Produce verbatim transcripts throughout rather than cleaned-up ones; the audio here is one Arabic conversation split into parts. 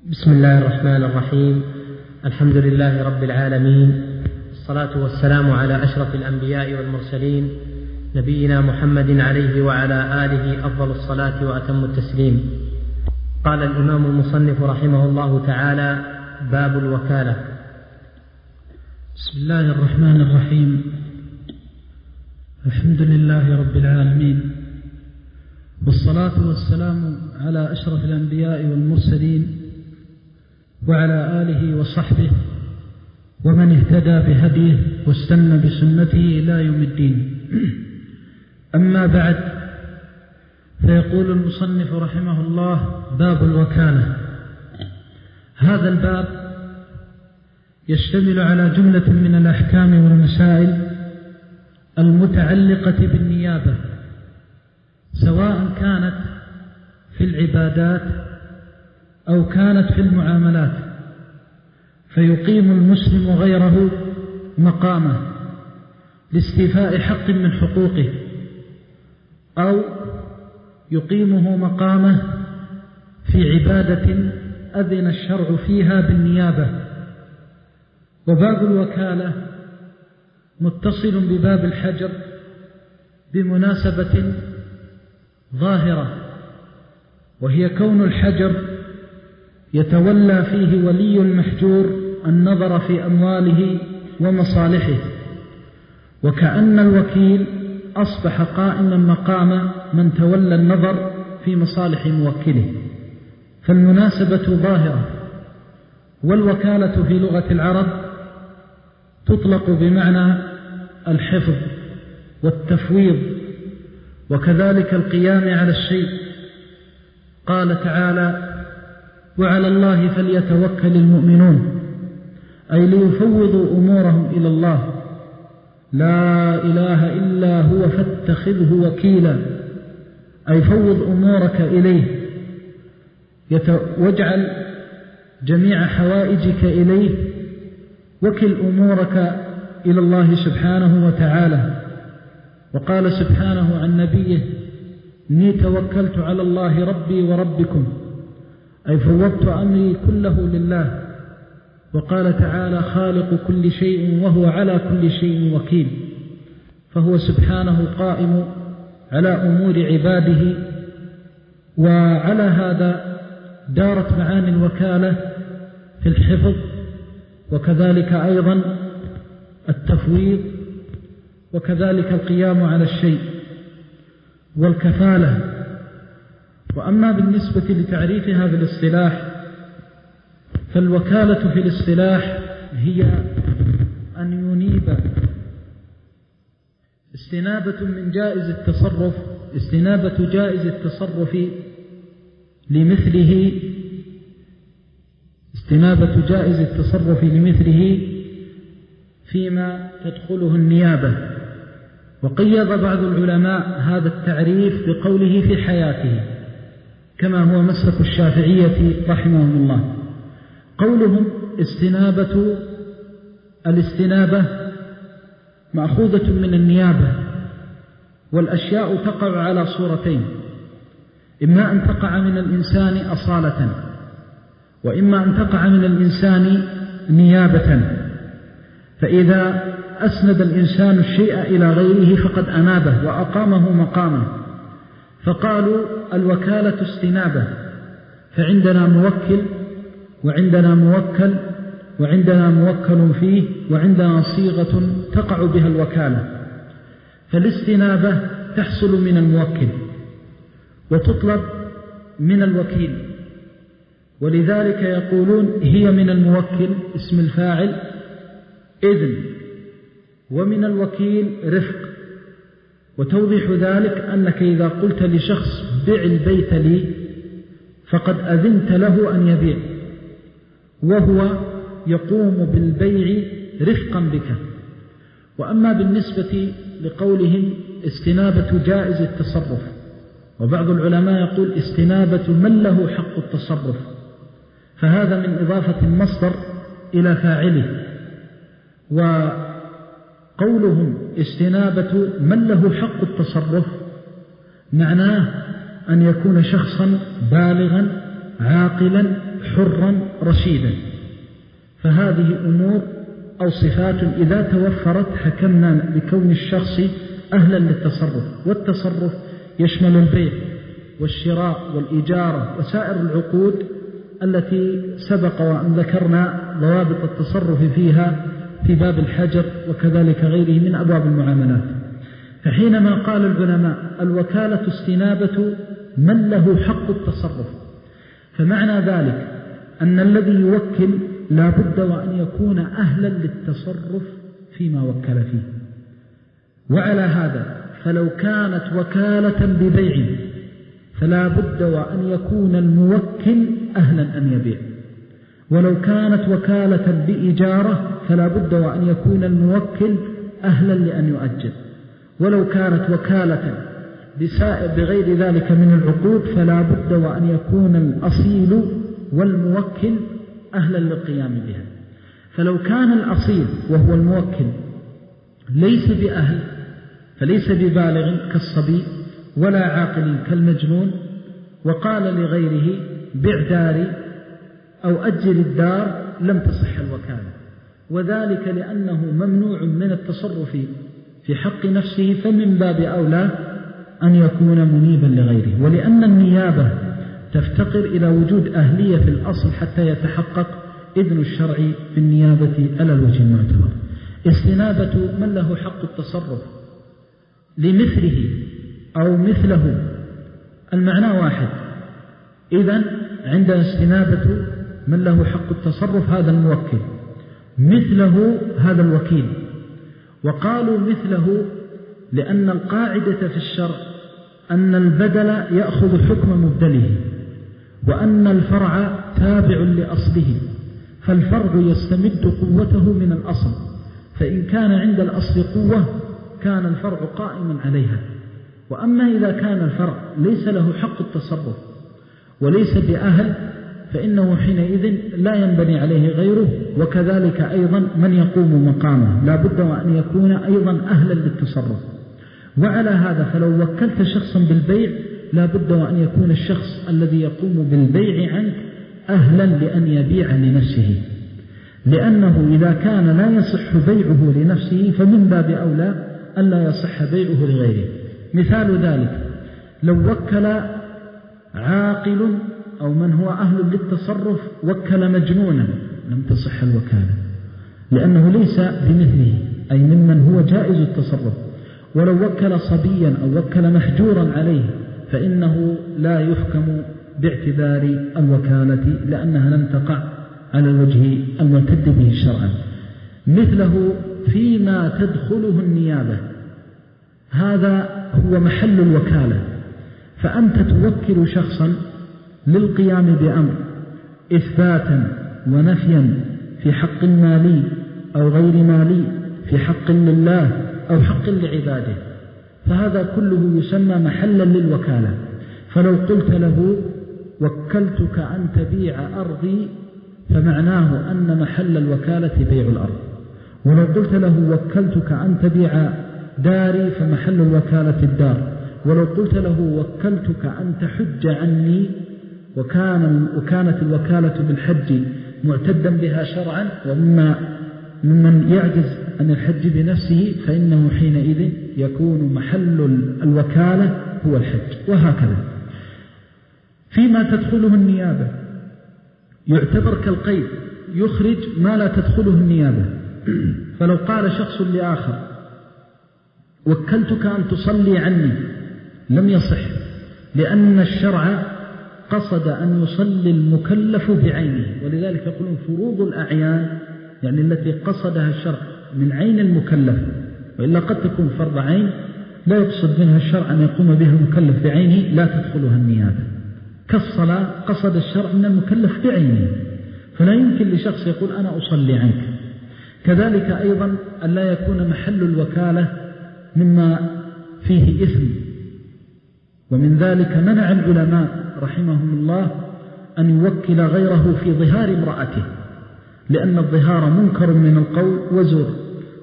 بسم الله الرحمن الرحيم. الحمد لله رب العالمين، الصلاة والسلام على أشرف الأنبياء والمرسلين نبينا محمد عليه وعلى آله أفضل الصلاة وأتم التسليم. قال الإمام المصنف رحمه الله تعالى: باب الوكالة. بسم الله الرحمن الرحيم. الحمد لله رب العالمين، والصلاة والسلام على أشرف الأنبياء والمرسلين وعلى آله وصحبه ومن اهتدى بهديه واستنى بسنته إلى يوم الدين. أما بعد، فيقول المصنف رحمه الله: باب الوكالة. هذا الباب يشتمل على جملة من الأحكام والمسائل المتعلقة بالنيابة، سواء كانت في العبادات أو كانت في المعاملات، فيقيم المسلم غيره مقامه لاستيفاء حق من حقوقه، أو يقيمه مقامه في عبادة أذن الشرع فيها بالنيابة. وباب الوكالة متصل بباب الحجر بمناسبة ظاهرة، وهي كون الحجر يتولى فيه ولي المحجور النظر في أمواله ومصالحه، وكأن الوكيل أصبح قائما مقام من تولى النظر في مصالح موكله، فالمناسبة ظاهرة. والوكالة في لغة العرب تطلق بمعنى الحفظ والتفويض، وكذلك القيام على الشيء. قال تعالى: وعلى الله فليتوكل المؤمنون، أي ليفوضوا أمورهم إلى الله، لا إله إلا هو فاتخذه وكيلا، أي فوض أمورك إليه، واجعل جميع حوائجك إليه، وكل أمورك إلى الله سبحانه وتعالى. وقال سبحانه عن نبيه: إني توكلت على الله ربي وربكم، أي فوضت أمري كله لله. وقال تعالى: خالق كل شيء وهو على كل شيء وكيل، فهو سبحانه قائم على أمور عباده. وعلى هذا دارت معاني الوكالة في الحفظ، وكذلك أيضا التفويض، وكذلك القيام على الشيء والكفالة. وأما بالنسبة لتعريفها بالاصطلاح، فالوكالة في الاصطلاح هي أن ينيب استنابة من جائز التصرف استنابة جائز التصرف لمثله استنابة جائز التصرف لمثله فيما تدخله النيابة. وقيض بعض العلماء هذا التعريف بقوله في حياته، كما هو مسلك الشافعية رحمهم الله. قولهم استنابة الاستنابة مأخوذة من النيابة، والأشياء تقع على صورتين: إما أن تقع من الإنسان أصالة، وإما أن تقع من الإنسان نيابة. فإذا أسند الإنسان الشيء إلى غيره فقد أنابه وأقامه مقامه، فقالوا الوكالة استنابة. فعندنا موكل، وعندنا موكل، وعندنا موكل فيه، وعندنا صيغة تقع بها الوكالة. فالاستنابة تحصل من الموكل وتطلب من الوكيل، ولذلك يقولون هي من الموكل اسم الفاعل إذن، ومن الوكيل رفق. وتوضيح ذلك أنك إذا قلت لشخص بع البيت لي فقد أذنت له أن يبيع، وهو يقوم بالبيع رفقا بك. وأما بالنسبة لقولهم استنابة جائز التصرف، وبعض العلماء يقول استنابة من له حق التصرف، فهذا من إضافة المصدر إلى فاعله. وقولهم استنابة من له حق التصرف معناه أن يكون شخصا بالغا عاقلا حرا رشيدا. فهذه أمور أو صفات إذا توفرت حكمنا بكون الشخص أهلا للتصرف. والتصرف يشمل البيع والشراء والإجارة وسائر العقود التي سبق وأن ذكرنا ضوابط التصرف فيها في باب الحجر وكذلك غيره من أبواب المعاملات. فحينما قال العلماء الوكالة استنابة من له حق التصرف، فمعنى ذلك أن الذي يوكل لا بد وأن يكون أهلا للتصرف فيما وكل فيه. وعلى هذا فلو كانت وكالة ببيع فلا بد وأن يكون الموكل أهلا أن يبيع، ولو كانت وكالة بإجارة فلا بد وأن يكون الموكل أهلا لأن يؤجر، ولو كانت وكالة بغير ذلك من العقود فلا بد وأن يكون الأصيل والموكل أهلا للقيام بها. فلو كان الأصيل وهو الموكل ليس بأهل فليس ببالغ كالصبي ولا عاقل كالمجنون وقال لغيره بع داري أو أجل الدار لم تصح الوكالة، وذلك لأنه ممنوع من التصرف في حق نفسه، فمن باب أولى أن يكون منيبا لغيره. ولأن النيابة تفتقر إلى وجود أهلية في الأصل حتى يتحقق إذن الشرع بالنيابة على الوجه المعتبر. استنابة من له حق التصرف لمثله أو مثله المعنى واحد. إذن عندنا استنابة من له حق التصرف هذا الموكل، مثله هذا الوكيل. وقالوا مثله لأن القاعدة في الشرع أن البدل يأخذ حكم مبدله، وأن الفرع تابع لأصله، فالفرع يستمد قوته من الأصل، فإن كان عند الأصل قوة كان الفرع قائما عليها. وأما إذا كان الفرع ليس له حق التصرف وليس بأهل فإنه حينئذ لا ينبني عليه غيره، وكذلك أيضا من يقوم مقامه لا بد وأن يكون أيضا أهلا للتصرف. وعلى هذا فلو وكلت شخصا بالبيع لا بد وأن يكون الشخص الذي يقوم بالبيع عنك أهلا لأن يبيع لنفسه، لأنه إذا كان لا يصح بيعه لنفسه فمن باب أولى ألا يصح بيعه لغيره. مثال ذلك لو وكل عاقل أو من هو أهل للتصرف وكل مجنونا لم تصح الوكالة، لأنه ليس بمثله أي ممن هو جائز التصرف. ولو وكل صبيا أو وكل محجورا عليه فإنه لا يحكم باعتبار الوكالة لأنها لم تقع على الوجه المعتد به شرعا. مثله فيما تدخله النيابة، هذا هو محل الوكالة. فأنت توكل شخصا للقيام بأمر إثباتا ونفيا في حق مالي أو غير مالي، في حق لله أو حق لعباده، فهذا كله يسمى محلا للوكالة. فلو قلت له وكلتك أن تبيع أرضي فمعناه أن محل الوكالة بيع الأرض. ولو قلت له وكلتك أن تبيع داري فمحل الوكالة الدار. ولو قلت له وكلتك أن تحج عني وكان وكانت الوكالة بالحج معتدا بها شرعا ومما ممن يعجز عن الحج بنفسه فإنه حينئذ يكون محل الوكالة هو الحج. وهكذا فيما تدخله النيابة يعتبر كالقيد، يخرج ما لا تدخله النيابة. فلو قال شخص لآخر وكلتك أن تصلي عني لم يصح، لأن الشرع قصد أن يصلي المكلف بعينه. ولذلك يقولون فروض الأعيان يعني التي قصدها الشرع من عين المكلف، وإلا قد تكون فرض عين لا يقصد منها الشرع أن يقوم بها المكلف بعينه لا تدخلها النيابة. كالصلاة قصد الشرع من المكلف بعينه، فلا يمكن لشخص يقول أنا أصلي عنك. كذلك أيضا أن لا يكون محل الوكالة مما فيه إثم، ومن ذلك منع العلماء رحمهم الله أن يوكل غيره في ظهار امرأته، لأن الظهار منكر من القول وزور،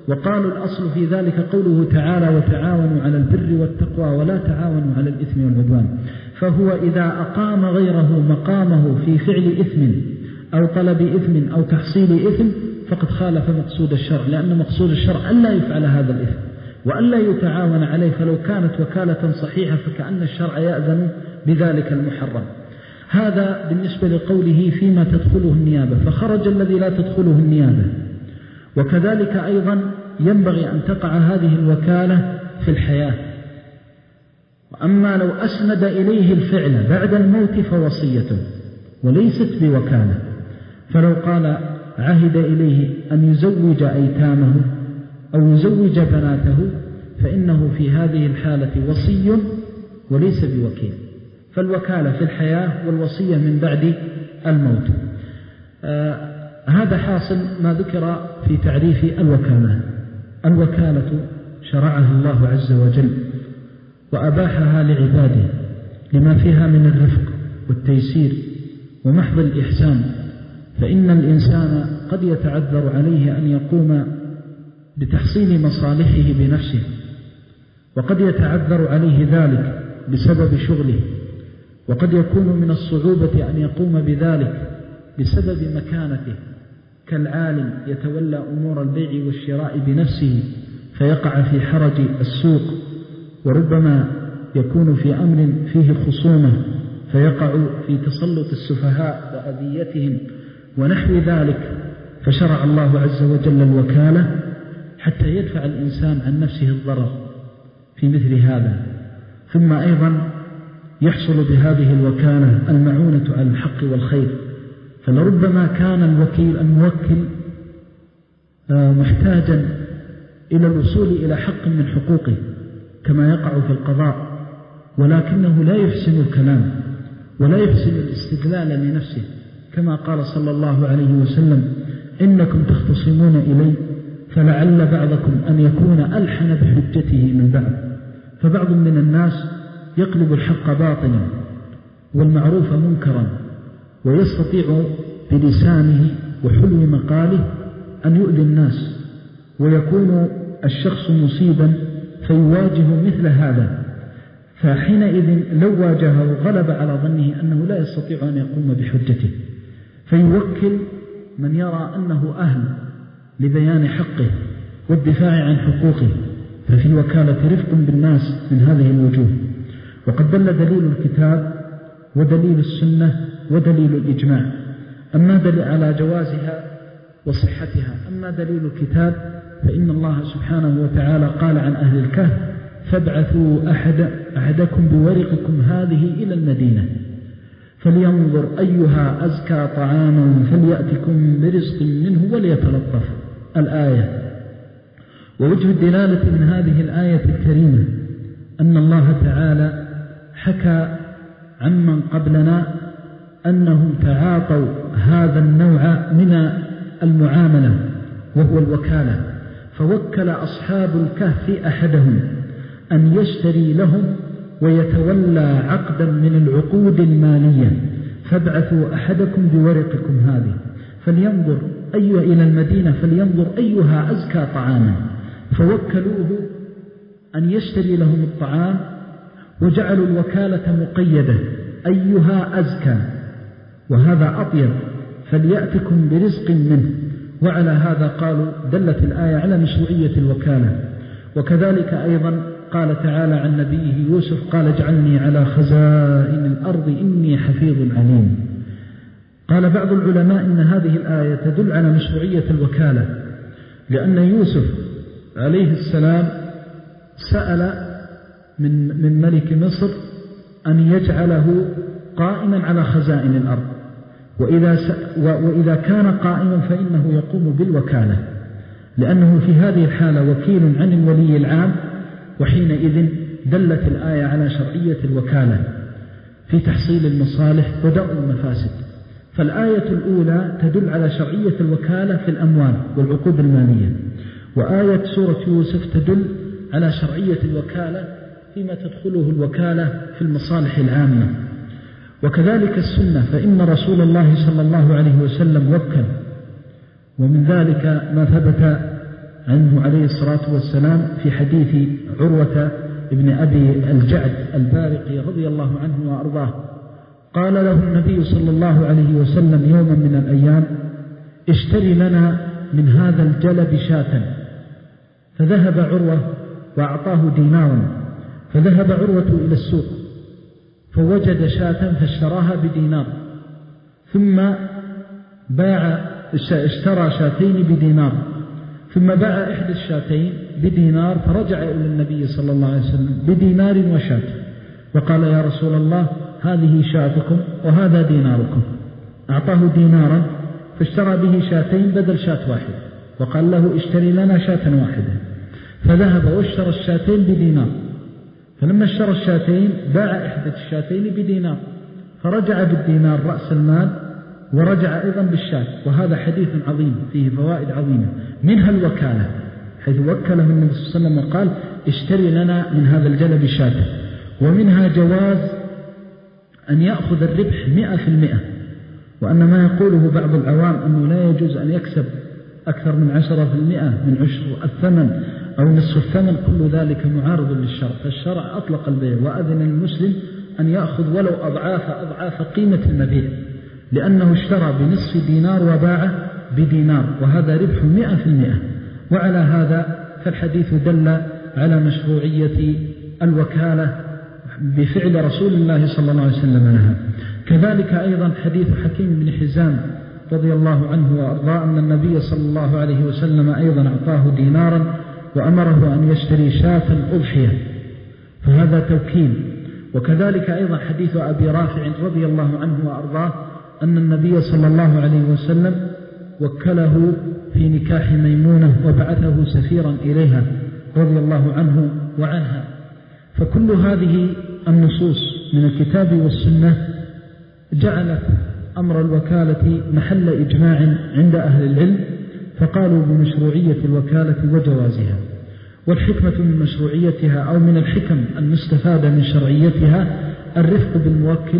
وقالوا الأصل في ذلك قوله تعالى وتعاونوا على البر والتقوى ولا تعاونوا على الإثم والعدوان. فهو إذا أقام غيره مقامه في فعل إثم أو طلب إثم أو تحصيل إثم فقد خالف مقصود الشرع، لأن مقصود الشرع ألا يفعل هذا الإثم وألا يتعاون عليه، فلو كانت وكالة صحيحة فكأن الشرع يأذن بذلك المحرم. هذا بالنسبة لقوله فيما تدخله النيابة، فخرج الذي لا تدخله النيابة. وكذلك أيضا ينبغي أن تقع هذه الوكالة في الحياة. وأما لو أسند إليه الفعل بعد الموت فوصيته وليست بوكالة، فلو قال عهد إليه أن يزوج أيتامه أو يزوج بناته فإنه في هذه الحالة وصي وليس بوكيل. فالوكالة في الحياة والوصية من بعد الموت. آه هذا حاصل ما ذكر في تعريف الوكالة. الوكالة شرعها الله عز وجل وأباحها لعباده لما فيها من الرفق والتيسير ومحض الإحسان، فإن الإنسان قد يتعذر عليه أن يقوم بتحصيل مصالحه بنفسه، وقد يتعذر عليه ذلك بسبب شغله، وقد يكون من الصعوبة أن يقوم بذلك بسبب مكانته، كالعالم يتولى أمور البيع والشراء بنفسه فيقع في حرج السوق، وربما يكون في أمر فيه خصومة فيقع في تسلط السفهاء وأذيتهم ونحو ذلك. فشرع الله عز وجل الوكالة حتى يدفع الإنسان عن نفسه الضرر في مثل هذا. ثم أيضا يحصل بهذه الوكالة المعونة على الحق والخير، فلربما كان الوكيل الموكل محتاجا إلى الوصول إلى حق من حقوقه كما يقع في القضاء، ولكنه لا يحسن الكلام ولا يحسن الاستدلال لنفسه، كما قال صلى الله عليه وسلم إنكم تختصمون إلي فلعل بعضكم أن يكون ألحن بحجته من بعض. فبعض من الناس يقلب الحق باطلا والمعروف منكرا، ويستطيع بلسانه وحلو مقاله أن يؤذي الناس، ويكون الشخص مصيبا فيواجه مثل هذا. فحينئذ لو واجهه غلب على ظنه أنه لا يستطيع أن يقوم بحجته، فيوكل من يرى أنه أهل لبيان حقه والدفاع عن حقوقه. ففي الوكالة رفق بالناس من هذه الوجوه. وقد دل دليل الكتاب ودليل السنة ودليل الإجماع أما دل على جوازها وصحتها. أما دليل الكتاب فإن الله سبحانه وتعالى قال عن أهل الكهف فابعثوا أحد أحدكم بورقكم هذه إلى المدينة فلينظر أيها أزكى طعاما فليأتكم برزق منه وليتلطف الآية. ووجه الدلالة من هذه الآية الكريمة أن الله تعالى حكى عمن قبلنا أنهم تعاطوا هذا النوع من المعاملة وهو الوكالة، فوكل أصحاب الكهف أحدهم أن يشتري لهم ويتولى عقدا من العقود المالية، فابعثوا أحدكم بورقكم هذه فلينظر أي إلى المدينة فلينظر أيها أزكى طعاما، فوكلوه أن يشتري لهم الطعام وجعلوا الوكالة مقيدة أيها أزكى، وهذا أطيب فليأتكم برزق منه. وعلى هذا قالوا دلت الآية على مشروعية الوكالة. وكذلك أيضا قال تعالى عن نبيه يوسف قال اجعلني على خزائن الأرض إني حفيظ عليم. قال بعض العلماء إن هذه الآية تدل على مشروعية الوكالة، لأن يوسف عليه السلام سأل من, من ملك مصر أن يجعله قائما على خزائن الأرض، وإذا, وإذا كان قائما فإنه يقوم بالوكالة، لأنه في هذه الحالة وكيل عن الولي العام، وحينئذ دلت الآية على شرعية الوكالة في تحصيل المصالح ودرء المفاسد. فالآية الأولى تدل على شرعية الوكالة في الأموال والعقود المالية، وآية سورة يوسف تدل على شرعية الوكالة فيما تدخله الوكالة في المصالح العامة. وكذلك السنة، فإن رسول الله صلى الله عليه وسلم وكل، ومن ذلك ما ثبت عنه عليه الصلاة والسلام في حديث عروة ابن أبي الجعد البارقي رضي الله عنه وأرضاه، قال له النبي صلى الله عليه وسلم يوما من الأيام: اشتري لنا من هذا الجلب شاة. فذهب عروة وأعطاه دينارا، فذهب عروة إلى السوق فوجد شاة فاشتراها بدينار، ثم باع اشترى شاتين بدينار، ثم باع إحدى الشاتين بدينار، فرجع إلى النبي صلى الله عليه وسلم بدينار وشاة، وقال: يا رسول الله، هذه شاتكم وهذا ديناركم. أعطاه دينارا فاشترى به شاتين بدل شاة واحد، وقال له: اشتري لنا شاة واحدة. فذهب واشترى الشاتين بدينار، فلما اشترى الشاتين باع إحدى الشاتين بدينار، فرجع بالدينار رأس المال ورجع أيضا بالشاة. وهذا حديث عظيم فيه فوائد عظيمة، منها الوكالة، حيث وكله النبي صلى الله عليه وسلم وقال: اشتري لنا من هذا الجلب شاة. ومنها جواز أن يأخذ الربح مئة في المئة، وأن ما يقوله بعض العوام أنه لا يجوز أن يكسب أكثر من عشرة في المئة من عشر الثمن أو نصف الثمن، كل ذلك معارض للشرع. فالشرع أطلق البيع وأذن المسلم أن يأخذ ولو أضعاف أضعاف قيمة المبيع، لأنه اشترى بنصف دينار وباع بدينار، وهذا ربح مئة في المئة. وعلى هذا فالحديث دل على مشروعية الوكالة بفعل رسول الله صلى الله عليه وسلم لها. كذلك أيضا حديث حكيم بن حزام رضي الله عنه وأرضاه أن النبي صلى الله عليه وسلم أيضا أعطاه دينارا وأمره أن يشتري شاة أضحية، فهذا توكيل. وكذلك أيضا حديث أبي رافع رضي الله عنه وأرضاه أن النبي صلى الله عليه وسلم وكله في نكاح ميمونة وبعثه سفيرا إليها رضي الله عنه وعنها. فكل هذه النصوص من الكتاب والسنة جعلت أمر الوكالة محل إجماع عند أهل العلم، فقالوا بمشروعية الوكالة وجوازها. والحكمة من مشروعيتها أو من الحكم المستفادة من شرعيتها الرفق بالموكل،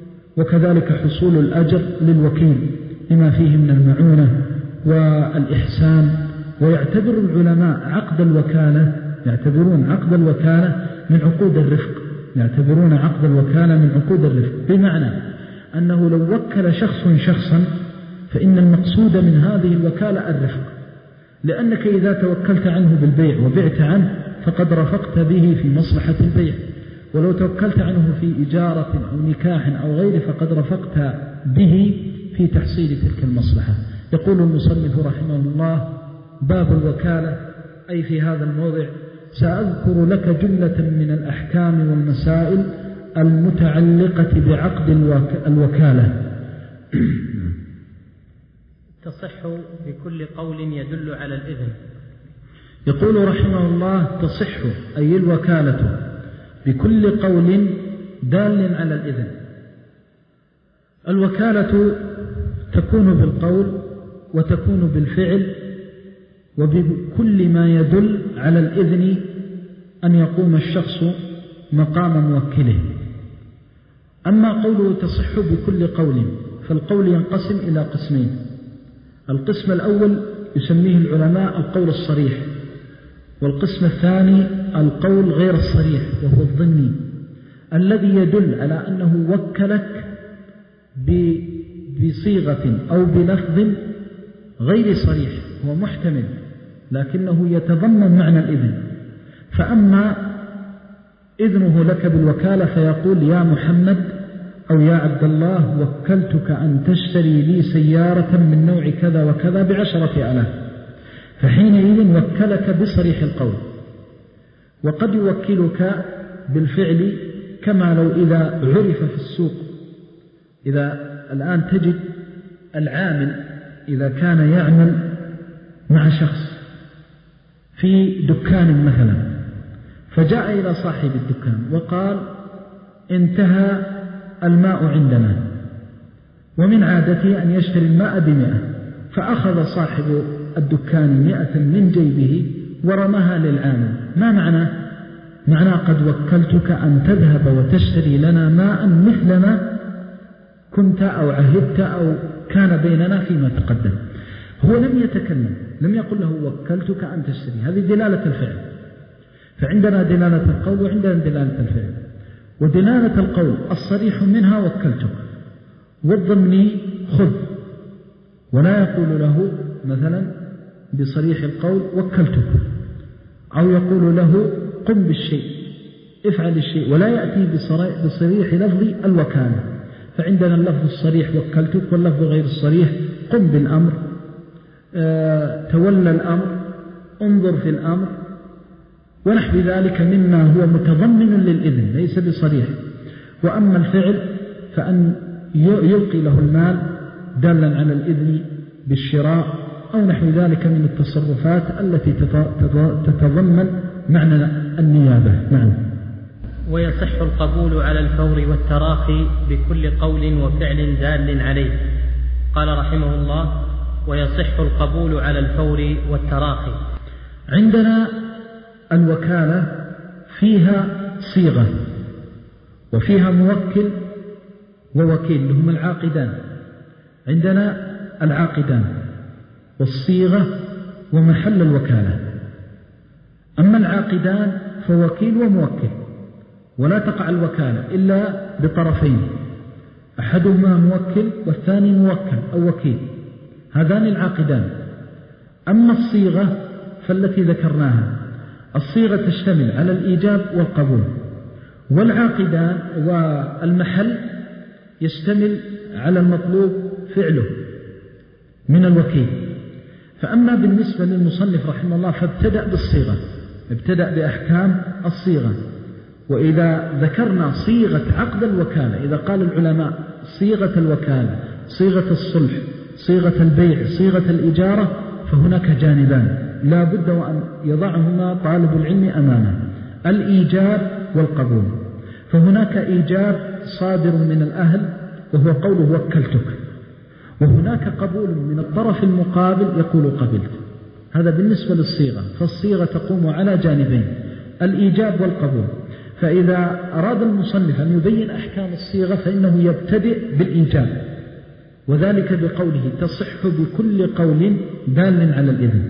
وكذلك حصول الأجر للوكيل لما فيه من المعونة والإحسان. ويعتبر العلماء عقد الوكالة يعتبرون عقد الوكالة من عقود الرفق يعتبرون عقد الوكالة من عقود الرفق، بمعنى أنه لو وكل شخص شخصا فإن المقصود من هذه الوكالة الرفق، لأنك إذا توكلت عنه بالبيع وبعت عنه فقد رفقت به في مصلحة البيع، ولو توكلت عنه في إجارة أو نكاح أو غيره فقد رفقت به في تحصيل تلك المصلحة. يقول المصنف رحمه الله: باب الوكالة، أي في هذا الموضع سأذكر لك جملة من الأحكام والمسائل المتعلقة بعقد الوكالة. تصح بكل قول يدل على الإذن. يقول رحمه الله: تصح أي الوكالة بكل قول دال على الإذن. الوكالة تكون بالقول وتكون بالفعل وبكل ما يدل على الإذن أن يقوم الشخص مقام موكله. أما قوله تصح بكل قول، فالقول ينقسم إلى قسمين. القسم الأول يسميه العلماء القول الصريح، والقسم الثاني القول غير الصريح وهو الظني، الذي يدل على أنه وكلك بصيغة أو بلفظ غير صريح، هو محتمل لكنه يتضمن معنى الإذن. فأما إذنه لك بالوكالة فيقول: يا محمد أو يا عبد الله وكلتك أن تشتري لي سيارة من نوع كذا وكذا بعشرة آلاف، فحينئذ وكلك بصريح القول. وقد يوكلك بالفعل، كما لو إذا عرف في السوق، إذا الآن تجد العامل إذا كان يعمل مع شخص في دكان مثلا، فجاء إلى صاحب الدكان وقال: انتهى الماء عندنا، ومن عادته أن يشتري الماء بمئة، فأخذ صاحب الدكان مئة من جيبه ورمها للعامل. ما معنى؟ معنى قد وكلتك أن تذهب وتشتري لنا ماء مثلما كنت أو عهدت أو كان بيننا فيما تقدم. هو لم يتكلم، لم يقل له وكلتك أن تشتري، هذه دلالة الفعل. فعندنا دلالة القول وعندنا دلالة الفعل. ودلالة القول الصريح منها وكلتك، والضمني خذ، ولا يقول له مثلا بصريح القول وكلتك، أو يقول له قم بالشيء، افعل الشيء، ولا يأتي بصريح لفظ الوكالة. فعندنا اللفظ الصريح وكلتك، واللفظ غير الصريح قم بالأمر، أه تولى الأمر، انظر في الأمر، ونحو ذلك مما هو متضمن للإذن ليس بصريح. وأما الفعل فأن يلقي له المال دالا على الإذن بالشراء أو نحو ذلك من التصرفات التي تتضمن معنى النيابة. نعم. ويصح القبول على الفور والتراخي بكل قول وفعل دال عليه. قال رحمه الله: ويصح القبول على الفور والتراخي. عندنا الوكالة فيها صيغة وفيها موكل ووكيل لهم العاقدان. عندنا العاقدان والصيغة ومحل الوكالة. أما العاقدان فوكيل وموكل، ولا تقع الوكالة إلا بطرفين، أحدهما موكل والثاني موكل أو وكيل، هذان العاقدان. أما الصيغة فالتي ذكرناها، الصيغة تشتمل على الإيجاب والقبول، والعاقدان والمحل يشتمل على المطلوب فعله من الوكيل. فأما بالنسبة للمصنف رحمه الله فابتدأ بالصيغة، ابتدأ بأحكام الصيغة. وإذا ذكرنا صيغة عقد الوكالة، إذا قال العلماء صيغة الوكالة، صيغة الصلح، صيغة البيع، صيغة الإجارة، فهناك جانبان لا بد وأن يضعهما طالب العلم أمامه: الإيجاب والقبول. فهناك إيجاب صادر من الأهل وهو قوله وكلتك، وهناك قبول من الطرف المقابل يقول قبلت. هذا بالنسبة للصيغة، فالصيغة تقوم على جانبين: الإيجاب والقبول. فإذا أراد المصنف أن يبين أحكام الصيغة فإنه يبتدئ بالإيجاب، وذلك بقوله تصح بكل قول دال على الإذن،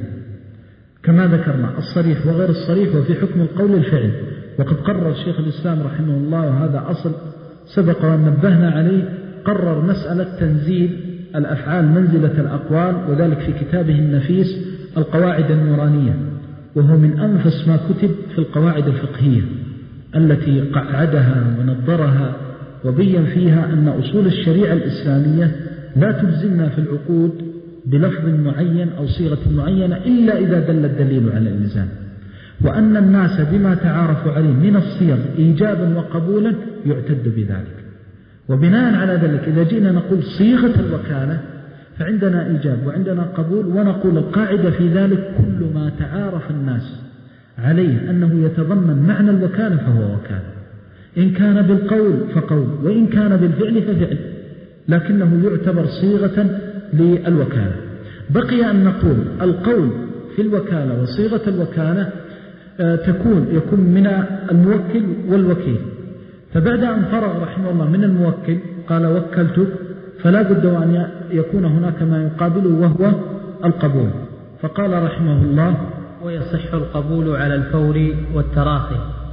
كما ذكرنا الصريح وغير الصريح، وفي حكم القول الفعل. وقد قرر شيخ الإسلام رحمه الله، وهذا أصل سبق وأن نبهنا عليه، قرر مسألة تنزيل الأفعال منزلة الأقوال، وذلك في كتابه النفيس القواعد النورانية، وهو من أنفس ما كتب في القواعد الفقهية التي قعدها ونظرها وبين فيها أن أصول الشريعة الإسلامية لا تلزمنا في العقود بلفظ معين أو صيغة معينة إلا إذا دل الدليل على الإلزام، وأن الناس بما تعارفوا عليه من الصيغ إيجابا وقبولا يعتد بذلك. وبناء على ذلك إذا جئنا نقول صيغة الوكالة فعندنا إيجاب وعندنا قبول، ونقول القاعدة في ذلك كل ما تعارف الناس عليه أنه يتضمن معنى الوكالة فهو وكالة، إن كان بالقول فقول، وإن كان بالفعل ففعل، لكنه يعتبر صيغة للوكالة. بقي أن نقول القول في الوكالة وصيغة الوكالة تكون يكون من الموكل والوكيل. فبعد أن فرغ رحمه الله من الموكل قال وكلتك، فلا بد أن يكون هناك ما يقابله وهو القبول. فقال رحمه الله: ويصح القبول على الفور والتراخي.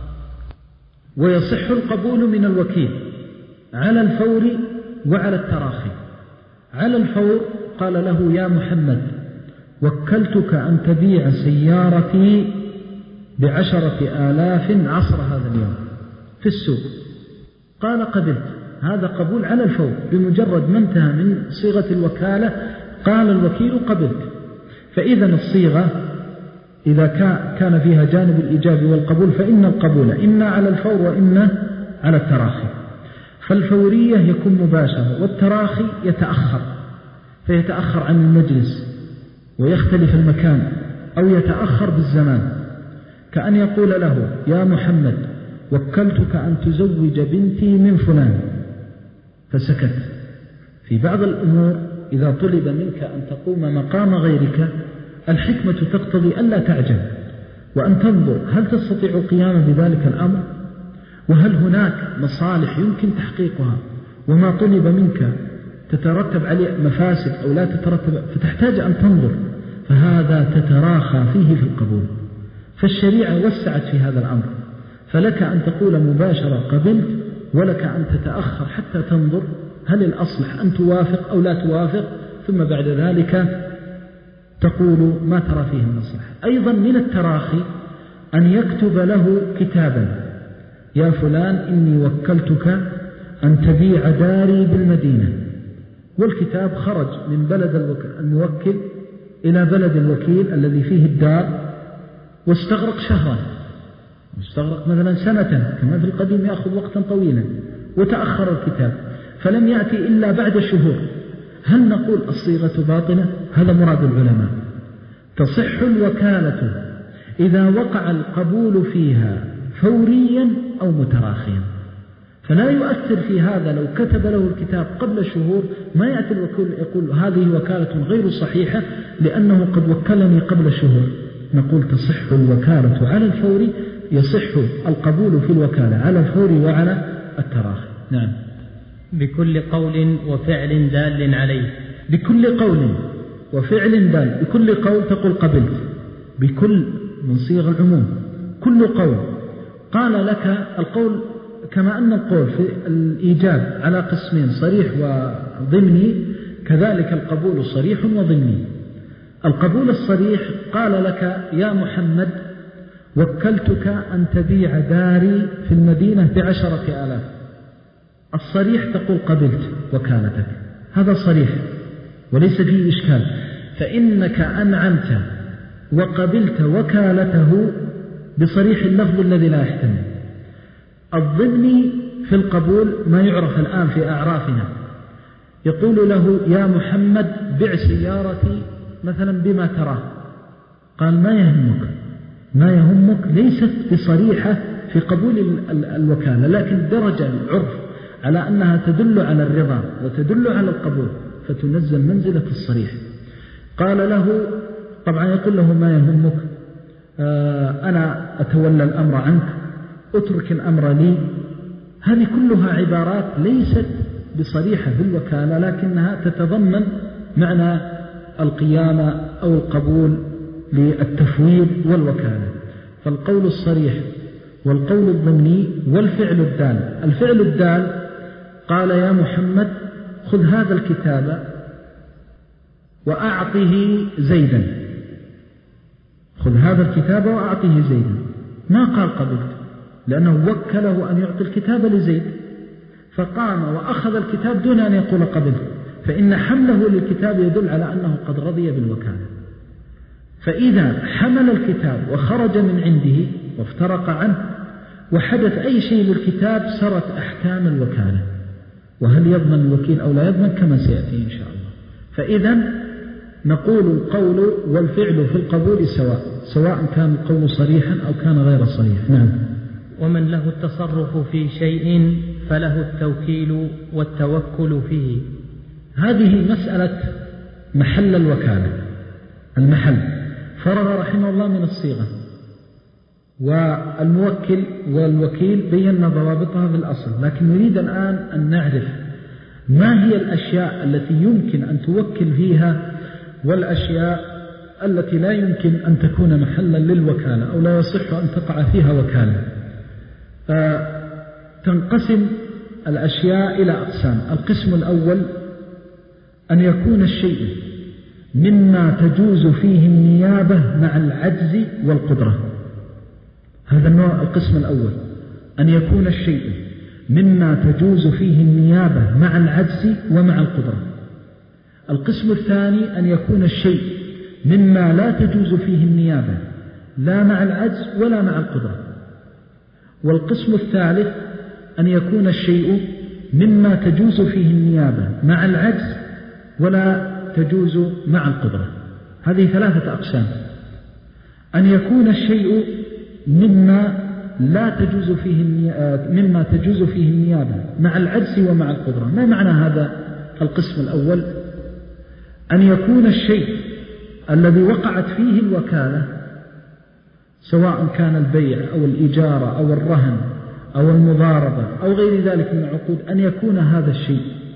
ويصح القبول من الوكيل على الفور وعلى التراخي. على الفور قال له: يا محمد وكلتك أن تبيع سيارتي بعشرة آلاف عصر هذا اليوم في السوق. قال قبلت. هذا قبول على الفور، بمجرد ما انتهى من صيغة الوكالة قال الوكيل قبلت. فإذا الصيغة إذا كان فيها جانب الإيجاب والقبول فإن القبول إما على الفور وإما على التراخي. فالفورية يكون مباشرة، والتراخي يتأخر، فيتأخر عن المجلس ويختلف المكان أو يتأخر بالزمان، كأن يقول له: يا محمد وكلتك أن تزوج بنتي من فلان، فسكت. في بعض الأمور إذا طلب منك أن تقوم مقام غيرك الحكمة تقتضي ألا تعجل، وأن تنظر هل تستطيع القيام بذلك الأمر، وهل هناك مصالح يمكن تحقيقها، وما طلب منك تترتب عليه مفاسد أو لا تترتب، فتحتاج أن تنظر، فهذا تتراخى فيه في القبول. فالشريعة وسعت في هذا الأمر، فلك أن تقول مباشرة قبلت، ولك أن تتأخر حتى تنظر هل الأصلح أن توافق أو لا توافق، ثم بعد ذلك تقول ما ترى فيه المصلحة. أيضا من التراخي أن يكتب له كتابا: يا فلان إني وكلتك أن تبيع داري بالمدينة، والكتاب خرج من بلد الموكل إلى بلد الوكيل الذي فيه الدار، واستغرق شهرا، واستغرق مثلا سنة كما في القديم يأخذ وقتا طويلا، وتأخر الكتاب فلم يأتي إلا بعد شهور. هل نقول الصيغة باطلة؟ هذا مراد العلماء. تصح الوكالة إذا وقع القبول فيها فوريا أو متراخيا، فلا يؤثر في هذا لو كتب له الكتاب قبل شهور، ما يأتي الوكيل يقول هذه وكالة غير صحيحة لأنه قد وكلني قبل شهور. نقول تصح الوكالة على الفور، يصح القبول في الوكالة على الفور وعلى التراخي. نعم. بكل قول وفعل دال عليه. بكل قول وفعل دال، بكل قول تقول قبلت، بكل من صيغ العموم، كل قول قال لك القول، كما أن القول في الإيجاب على قسمين صريح وضمني، كذلك القبول صريح وضمني. القبول الصريح قال لك يا محمد وكلتك أن تبيع داري في المدينة بعشرة آلاف، الصريح تقول قبلت وكالتك، هذا صريح وليس فيه إشكال، فإنك أنعمت وقبلت وكالته بصريح اللفظ الذي لا يحتمل. الضمني في القبول ما يعرف الآن في أعرافنا، يقول له يا محمد بع سيارتي مثلا بما تراه، قال ما يهمك، ما يهمك ليست بصريحة في قبول الوكالة، لكن درجة العرف على أنها تدل على الرضا وتدل على القبول، فتنزل منزلة الصريح. قال له طبعا يقول له ما يهمك، آه أنا أتولى الأمر عنك، اترك الأمر لي. هذه كلها عبارات ليست بصريحة بالوكالة، لكنها تتضمن معنى القيامة أو القبول للتفويض والوكالة. فالقول الصريح والقول الضمني والفعل الدال. الفعل الدال قال يا محمد خذ هذا الكتاب وأعطه زيدا، خذ هذا الكتاب وأعطه زيدا، ما قال قبلت، لأنه وكله أن يعطي الكتاب لزيد، فقام وأخذ الكتاب دون أن يقول قبلت، فإن حمله للكتاب يدل على أنه قد رضي بالوكالة. فإذا حمل الكتاب وخرج من عنده وافترق عنه وحدث أي شيء للكتاب سرت أحكام الوكالة، وهل يضمن الوكيل أو لا يضمن كما سيأتي إن شاء الله. فإذا نقول القول والفعل في القبول سواء، سواء كان القول صريحا أو كان غير صريح. نعم. ومن له التصرف في شيء فله التوكيل والتوكل فيه. هذه مسألة محل الوكالة. المحل فرغ رحمه الله من الصيغة، والموكل والوكيل بينا ضوابطها في الأصل، لكن نريد الآن أن نعرف ما هي الأشياء التي يمكن أن توكل فيها والأشياء التي لا يمكن أن تكون محلا للوكالة أو لا يصح أن تقع فيها وكالة. تنقسم الأشياء إلى أقسام. القسم الأول أن يكون الشيء مما تجوز فيه النيابة مع العجز والقدرة، هذا النوع. القسم الأول أن يكون الشيء مما تجوز فيه النيابة مع العجز ومع القدرة. القسم الثاني أن يكون الشيء مما لا تجوز فيه النيابة لا مع العجز ولا مع القدرة. والقسم الثالث أن يكون الشيء مما تجوز فيه النيابة مع العجز ولا تجوز مع القدرة. هذه ثلاثة أقسام. أن يكون الشيء مما لا تجوز فيه مما تجوز فيه النيابة مع العجز ومع القدرة. ما معنى هذا القسم الأول؟ أن يكون الشيء الذي وقعت فيه الوكالة، سواء كان البيع أو الإجارة أو الرهن أو المضاربة أو غير ذلك من العقود، أن يكون هذا الشيء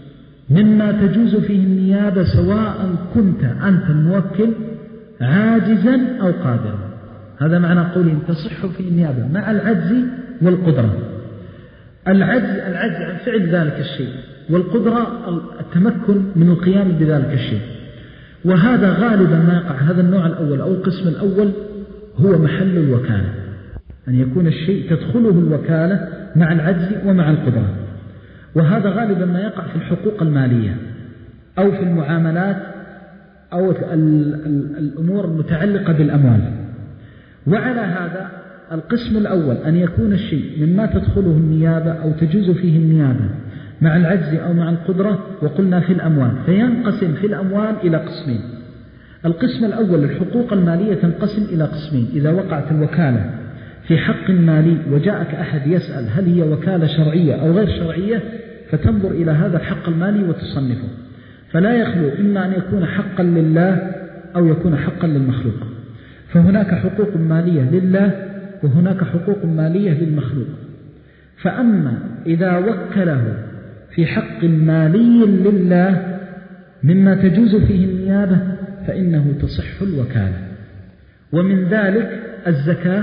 مما تجوز فيه النيابة سواء كنت أنت الموكل عاجزا أو قادرا. هذا معنى قولهم تصح فيه النيابة مع العجز والقدرة. العجز العجز عن فعل ذلك الشيء، والقدرة التمكن من القيام بذلك الشيء. وهذا غالبا ما يقع، هذا النوع الأول أو القسم الأول هو محل الوكالة، أن يكون الشيء تدخله الوكالة مع العجز ومع القدرة. وهذا غالبا ما يقع في الحقوق المالية أو في المعاملات أو الأمور المتعلقة بالأموال. وعلى هذا القسم الأول أن يكون الشيء مما تدخله النيابة أو تجوز فيه النيابة مع العجز أو مع القدرة، وقلنا في الأموال، فينقسم في الأموال إلى قسمين. القسم الأول الحقوق المالية تنقسم إلى قسمين. إذا وقعت الوكالة في حق مالي وجاءك أحد يسأل هل هي وكالة شرعية أو غير شرعية، فتنظر إلى هذا الحق المالي وتصنفه، فلا يخلو إما أن يكون حقا لله أو يكون حقا للمخلوق. فهناك حقوق مالية لله وهناك حقوق مالية للمخلوق. فأما إذا وكله في حق مالي لله مما تجوز فيه النيابة فإنه تصح الوكالة. ومن ذلك الزكاة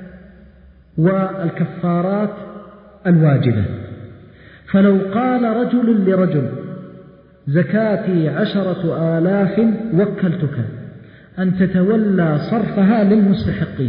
والكفارات الواجبة. فلو قال رجل لرجل زكاتي عشرة آلاف وكلتك أن تتولى صرفها للمستحقين،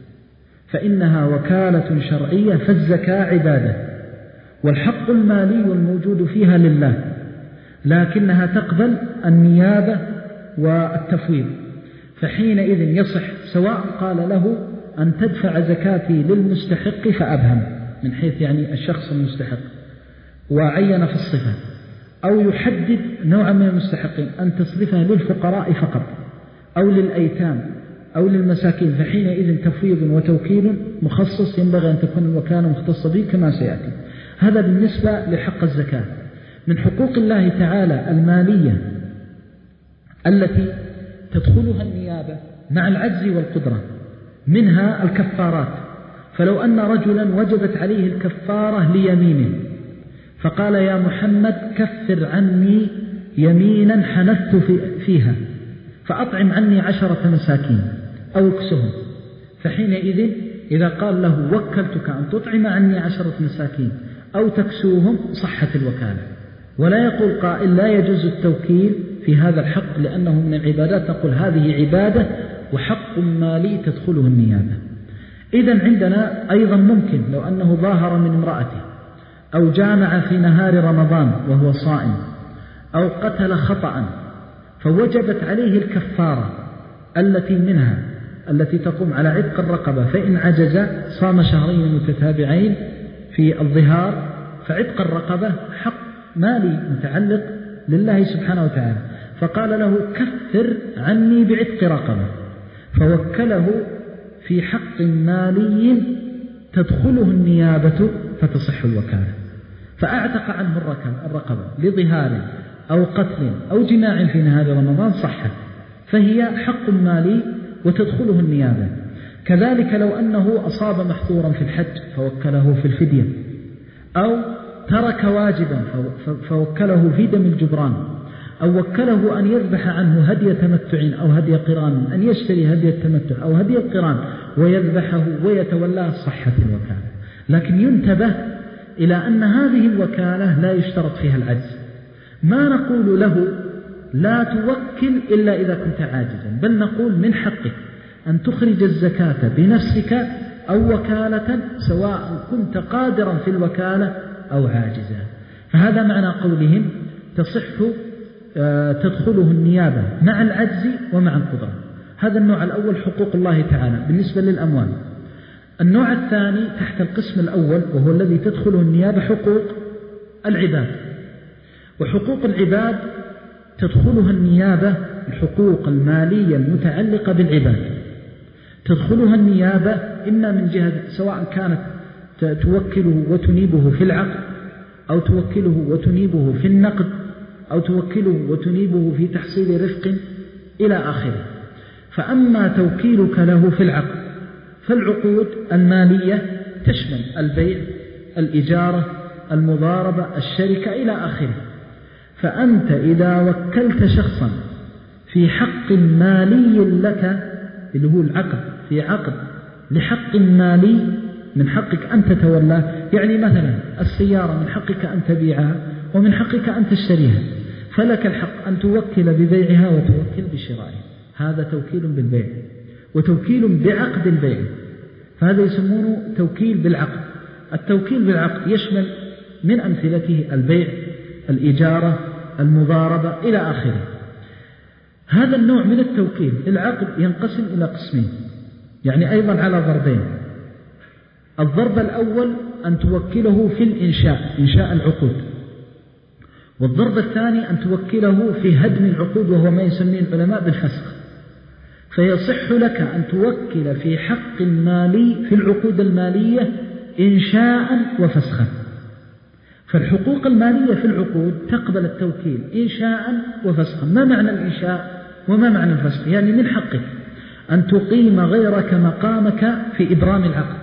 فإنها وكالة شرعية، فالزكاة عبادة والحق المالي الموجود فيها لله، لكنها تقبل النيابة والتفويض. فحينئذ يصح سواء قال له أن تدفع زكاتي للمستحق فأبهم من حيث يعني الشخص المستحق وعين في الصفة، أو يحدد نوعا من المستحقين أن تصرفها للفقراء فقط أو للأيتام أو للمساكين، فحينئذ تفويض وتوكيل مخصص ينبغي أن تكون الوكالة مختصة به كما سيأتي. هذا بالنسبة لحق الزكاة. من حقوق الله تعالى المالية التي تدخلها النيابة مع العجز والقدرة منها الكفارات. فلو أن رجلا وجبت عليه الكفارة ليمينه فقال يا محمد كفر عني يمينا حنثت فيها فأطعم عني عشرة مساكين أو اكسهم، فحينئذ إذا قال له وكلتك أن تطعم عني عشرة مساكين أو تكسوهم صحت الوكالة. ولا يقول قائل لا يجوز التوكيل في هذا الحق لأنه من العبادات، نقول هذه عبادة وحق مالي تدخله النيابة. إذن عندنا أيضا ممكن لو أنه ظاهر من امرأته أو جامع في نهار رمضان وهو صائم أو قتل خطأ فوجبت عليه الكفارة التي منها التي تقوم على عتق الرقبة، فإن عجز صام شهرين متتابعين في الظهار، فعتق الرقبة حق مالي متعلق لله سبحانه وتعالى، فقال له كفر عني بعتق رقبة، فوكله في حق مالي تدخله النيابة فتصح الوكالة، فأعتق عنه الرقبة لظهار أو قتل أو جماع في نهار رمضان صحت، فهي حق مالي وتدخله النيابة. كذلك لو أنه أصاب محظورا في الحج فوكله في الفدية، أو ترك واجبا فوكله في دم الجبران، أو وكله أن يذبح عنه هدي تمتع أو هدي قران، أن يشتري هدي التمتع أو هدي القران ويذبحه ويتولاه صحة الوكالة. لكن ينتبه إلى أن هذه الوكالة لا يشترط فيها العجز، ما نقول له لا توكل إلا إذا كنت عاجزا، بل نقول من حقك أن تخرج الزكاة بنفسك أو وكالة سواء كنت قادرا في الوكالة أو عاجزا. فهذا معنى قولهم تصح تدخله النيابة مع العجز ومع القدرة. هذا النوع الأول حقوق الله تعالى بالنسبة للأموال. النوع الثاني تحت القسم الأول وهو الذي تدخله النيابة حقوق العباد. وحقوق العباد تدخلها النيابة الحقوق المالية المتعلقة بالعباد، تدخلها النيابة إما من جهة سواء كانت توكله وتنيبه في العقد أو توكله وتنيبه في النقد أو توكله وتنيبه في تحصيل رفق إلى آخره. فأما توكيلك له في العقد فالعقود المالية تشمل البيع، الإجارة، المضاربة، الشركة إلى آخره. فأنت إذا وكلت شخصا في حق مالي لك اللي هو العقد، في عقد لحق مالي من حقك أن تتولاه، يعني مثلا السيارة من حقك أن تبيعها ومن حقك أن تشتريها، فلك الحق أن توكل ببيعها وتوكل بشرائها، هذا توكيل بالبيع وتوكيل بعقد البيع، فهذا يسمونه توكيل بالعقد. التوكيل بالعقد يشمل من أمثلته البيع، الإجارة، المضاربة إلى آخره. هذا النوع من التوكيل العقد ينقسم إلى قسمين، يعني أيضا على ضربين. الضرب الأول أن توكله في الإنشاء، إنشاء العقود، والضرب الثاني أن توكله في هدم العقود، وهو ما يسميه العلماء بالفسخ. فيصح لك أن توكل في حق مالي في العقود المالية إنشاء وفسخا. فالحقوق المالية في العقود تقبل التوكيل إنشاء وفسخا. ما معنى الإنشاء وما معنى الفسخ؟ يعني من حقك أن تقيم غيرك مقامك في إبرام العقد،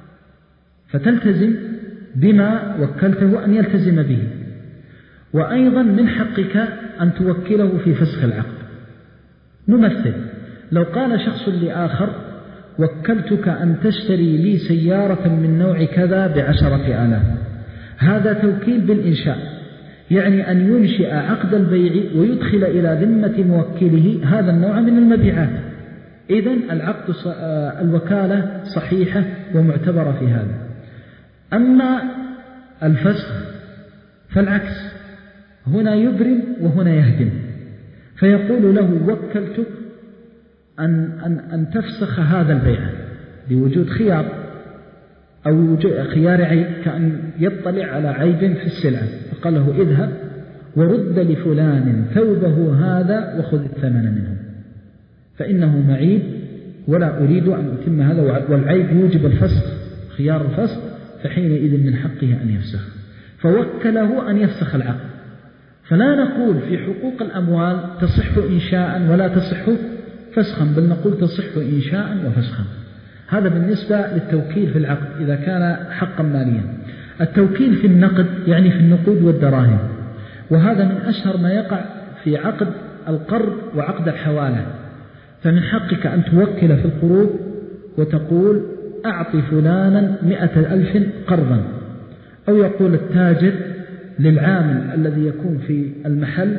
فتلتزم بما وكلته أن يلتزم به، وأيضا من حقك أن توكله في فسخ العقد. نمثل، لو قال شخص لآخر وكلتك أن تشتري لي سيارة من نوع كذا بعشرة آلاف، هذا توكيل بالإنشاء، يعني أن ينشئ عقد البيع ويدخل إلى ذمة موكله هذا النوع من المبيعات. إذن العقد الوكالة صحيحة ومعتبرة في هذا. أما الفسخ فالعكس، هنا يبرم وهنا يهدم، فيقول له وكلتك أن, أن, أن تفسخ هذا البيع بوجود خيار أو وجود خيار عيب، كأن يطلع على عيب في السلعة، فقال له اذهب ورد لفلان ثوبه هذا وخذ الثمن منه فإنه معيب ولا أريد أن أتم هذا، والعيب يوجب الفسخ، خيار الفسخ، فحينئذ من حقه أن يفسخ، فوكله أن يفسخ العقد. فلا نقول في حقوق الأموال تصح إنشاء ولا تصح فسخا، بل نقول تصح إنشاء وفسخا. هذا بالنسبة للتوكيل في العقد إذا كان حقا ماليا. التوكيل في النقد يعني في النقود والدراهم، وهذا من أشهر ما يقع في عقد القرض وعقد الحوالة. فمن حقك أن توكل في القروض وتقول أعطي فلانا مئة ألف قرضا، أو يقول التاجر للعامل الذي يكون في المحل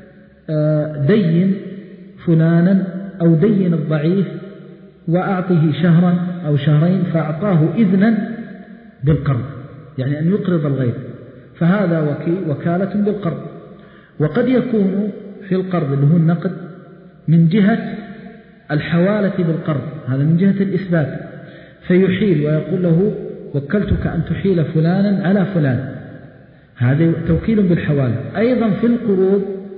دين فلانا أو دين الضعيف وأعطيه شهرا أو شهرين، فأعطاه إذنا بالقرض، يعني أن يقرض الغير، فهذا وكالة بالقرض. وقد يكون في القرض اللي هو النقد من جهة الحوالة بالقرض، هذا من جهة الإثبات، فيحيل ويقول له وكلتك أن تحيل فلانا على فلان، هذا توكيل بالحوالة. أيضا في القروض،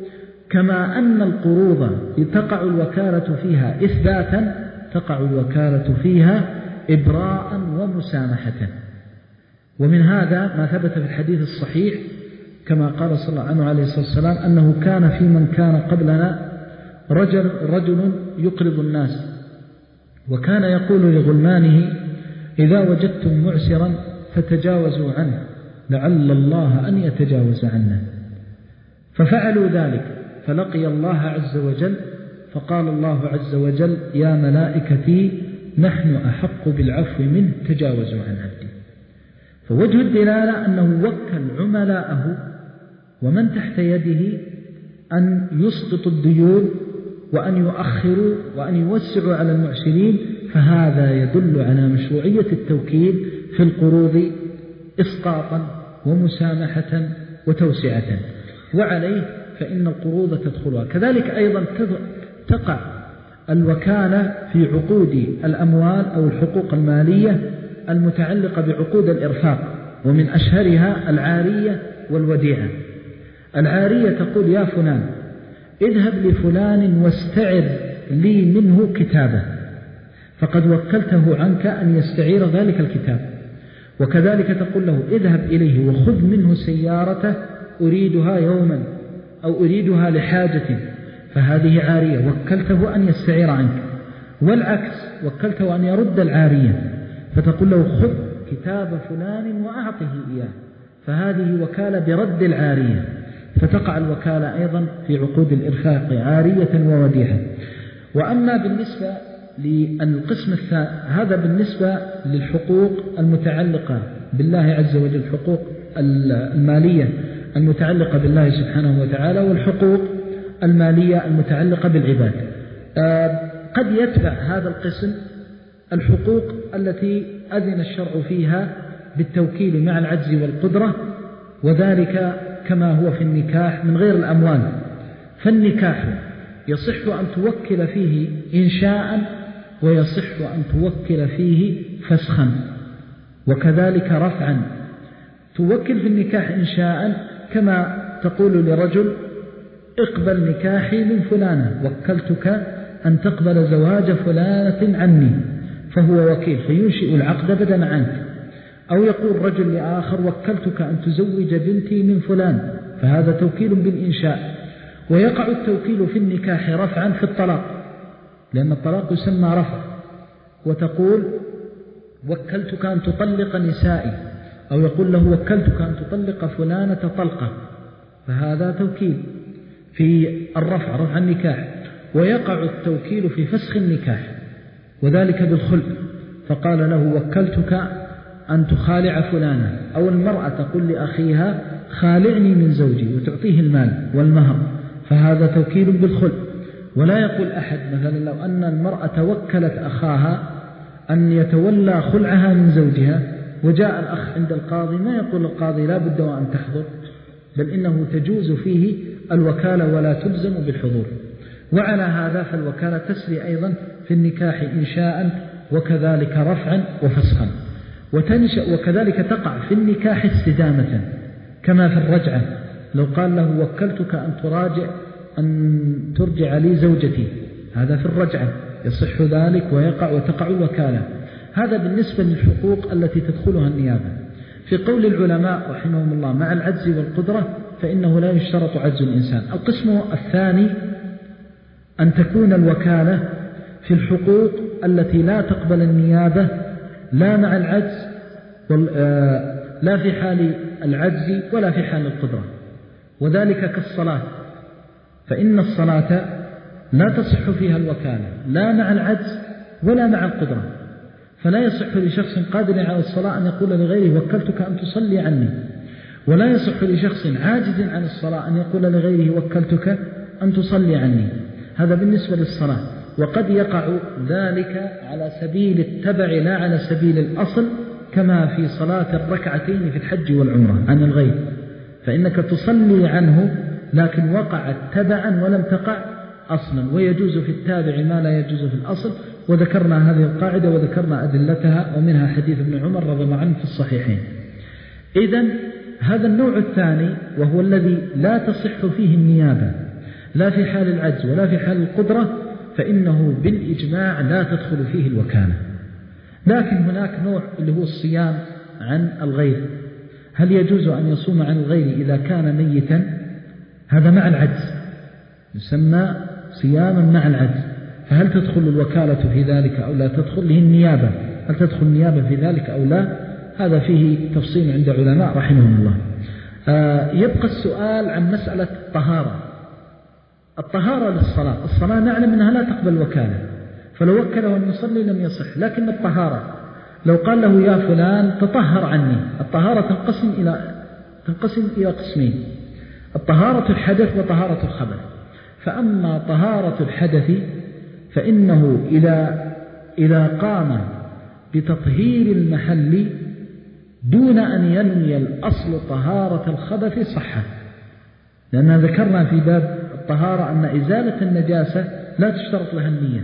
كما أن القروض تقع الوكالة فيها إثباتا، تقع الوكالة فيها إبراء ومسامحة. ومن هذا ما ثبت في الحديث الصحيح كما قال صلى الله عنه عليه الصلاة والسلام أنه كان في من كان قبلنا رجل, رجل يقرض الناس، وكان يقول لغلمانه إذا وجدتم معسرا فتجاوزوا عنه لعل الله أن يتجاوز عنا، ففعلوا ذلك، فلقي الله عز وجل، فقال الله عز وجل يا ملائكتي نحن أحق بالعفو منه تجاوزوا عن عبدي. فوجه الدلالة أنه وكل عملاءه ومن تحت يده أن يسقطوا الديون وأن يؤخروا وأن يوسعوا على المعسرين، فهذا يدل على مشروعية التوكيل في القروض إسقاطا ومسامحة وتوسعة، وعليه فإن القروض تدخلها. كذلك أيضا تقع الوكالة في عقود الأموال أو الحقوق المالية المتعلقة بعقود الإرفاق، ومن أشهرها العارية والوديعة. العارية تقول يا فلان اذهب لفلان واستعر لي منه كتابه، فقد وكلته عنك أن يستعير ذلك الكتاب. وكذلك تقول له اذهب إليه وخذ منه سيارته أريدها يوما أو أريدها لحاجة، فهذه عارية وكلته أن يستعير عنك. والعكس وكلته أن يرد العارية، فتقول له خذ كتاب فلان وأعطه إياه، فهذه وكالة برد العارية. فتقع الوكالة أيضا في عقود الإرفاق عارية ووديعة. وأما بالنسبة للقسم الثاني، هذا بالنسبة للحقوق المتعلقة بالله عز وجل، الحقوق المالية المتعلقة بالله سبحانه وتعالى، والحقوق المالية المتعلقة بالعباد. قد يتبع هذا القسم الحقوق التي أذن الشرع فيها بالتوكيل مع العجز والقدرة، وذلك كما هو في النكاح من غير الأموال. فالنكاح يصح أن توكل فيه إنشاء، ويصح أن توكل فيه فسخا، وكذلك رفعا. توكل في النكاح إنشاء كما تقول لرجل اقبل نكاحي من فلانة، وكلتك أن تقبل زواج فلانة عني، فهو وكيل فينشئ العقد بدلا عنك. أو يقول رجل لآخر وكلتك أن تزوج بنتي من فلان، فهذا توكيل بالإنشاء. ويقع التوكيل في النكاح رفعا في الطلاق، لأن الطلاق يسمى رفع، وتقول وكلتك أن تطلق نسائي، أو يقول له وكلتك أن تطلق فلانة طلقة، فهذا توكيل في الرفع، رفع النكاح. ويقع التوكيل في فسخ النكاح، وذلك بالخلع، فقال له وكلتك أن تخالع فلانة، أو المرأة تقول لأخيها خالعني من زوجي وتعطيه المال والمهر، فهذا توكيل بالخلع. ولا يقول أحد مثلا لو أن المرأة وكلت أخاها أن يتولى خلعها من زوجها، وجاء الأخ عند القاضي، ما يقول القاضي لا بد وأن تحضر، بل إنه تجوز فيه الوكالة ولا تلزم بالحضور. وعلى هذا فالوكالة تسري أيضا في النكاح إنشاء، وكذلك رفعا وفسخا. وتنشأ وكذلك تقع في النكاح استدامة كما في الرجعة، لو قال له وكلتك أن تراجع أن ترجع لي زوجتي، هذا في الرجعة يصح ذلك ويقع وتقع الوكالة. هذا بالنسبة للحقوق التي تدخلها النيابة. في قول العلماء رحمهم الله مع العجز والقدرة فإنه لا يشترط عجز الإنسان. القسم الثاني أن تكون الوكالة في الحقوق التي لا تقبل النيابة، لا مع العجز لا في حال العجز ولا في حال القدرة، وذلك كالصلاة، فإن الصلاة لا تصح فيها الوكالة لا مع العجز ولا مع القدرة، فلا يصح لشخص قادر على الصلاة أن يقول لغيره وكلتك أن تصلي عني، ولا يصح لشخص عاجز عن الصلاة أن يقول لغيره وكلتك أن تصلي عني. هذا بالنسبة للصلاة. وقد يقع ذلك على سبيل التبع لا على سبيل الأصل، كما في صلاة الركعتين في الحج والعمرة عن الغير، فإنك تصلي عنه لكن وقعت تبعا ولم تقع أصلا، ويجوز في التابع ما لا يجوز في الأصل. وذكرنا هذه القاعدة وذكرنا أدلتها، ومنها حديث ابن عمر رضي الله عنه في الصحيحين. إذن هذا النوع الثاني وهو الذي لا تصح فيه النيابة لا في حال العجز ولا في حال القدرة، فإنه بالإجماع لا تدخل فيه الوكالة. لكن هناك نوع اللي هو الصيام عن الغير. هل يجوز أن يصوم عن الغير إذا كان ميتا؟ هذا مع العجز يسمى صياما مع العجز، فهل تدخل الوكالة في ذلك أو لا تدخل؟ له النيابة، هل تدخل النيابة في ذلك أو لا؟ هذا فيه تفصيل عند علماء رحمهم الله. آه يبقى السؤال عن مسألة الطهارة. الطهارة للصلاة، الصلاة نعلم أنها لا تقبل وكالة، فلو وكله أن يصلي لم يصح. لكن الطهارة لو قال له يا فلان تطهر عني، الطهارة تنقسم إلى تنقسم إلى قسمين: الطهارة الحدث وطهارة الخبث. فأما طهارة الحدث فإنه إذا إذا قام بتطهير المحل دون أن ينوي الأصل طهارة الخبث صحة، لأننا ذكرنا في باب الطهارة أن إزالة النجاسة لا تشترط لها النية.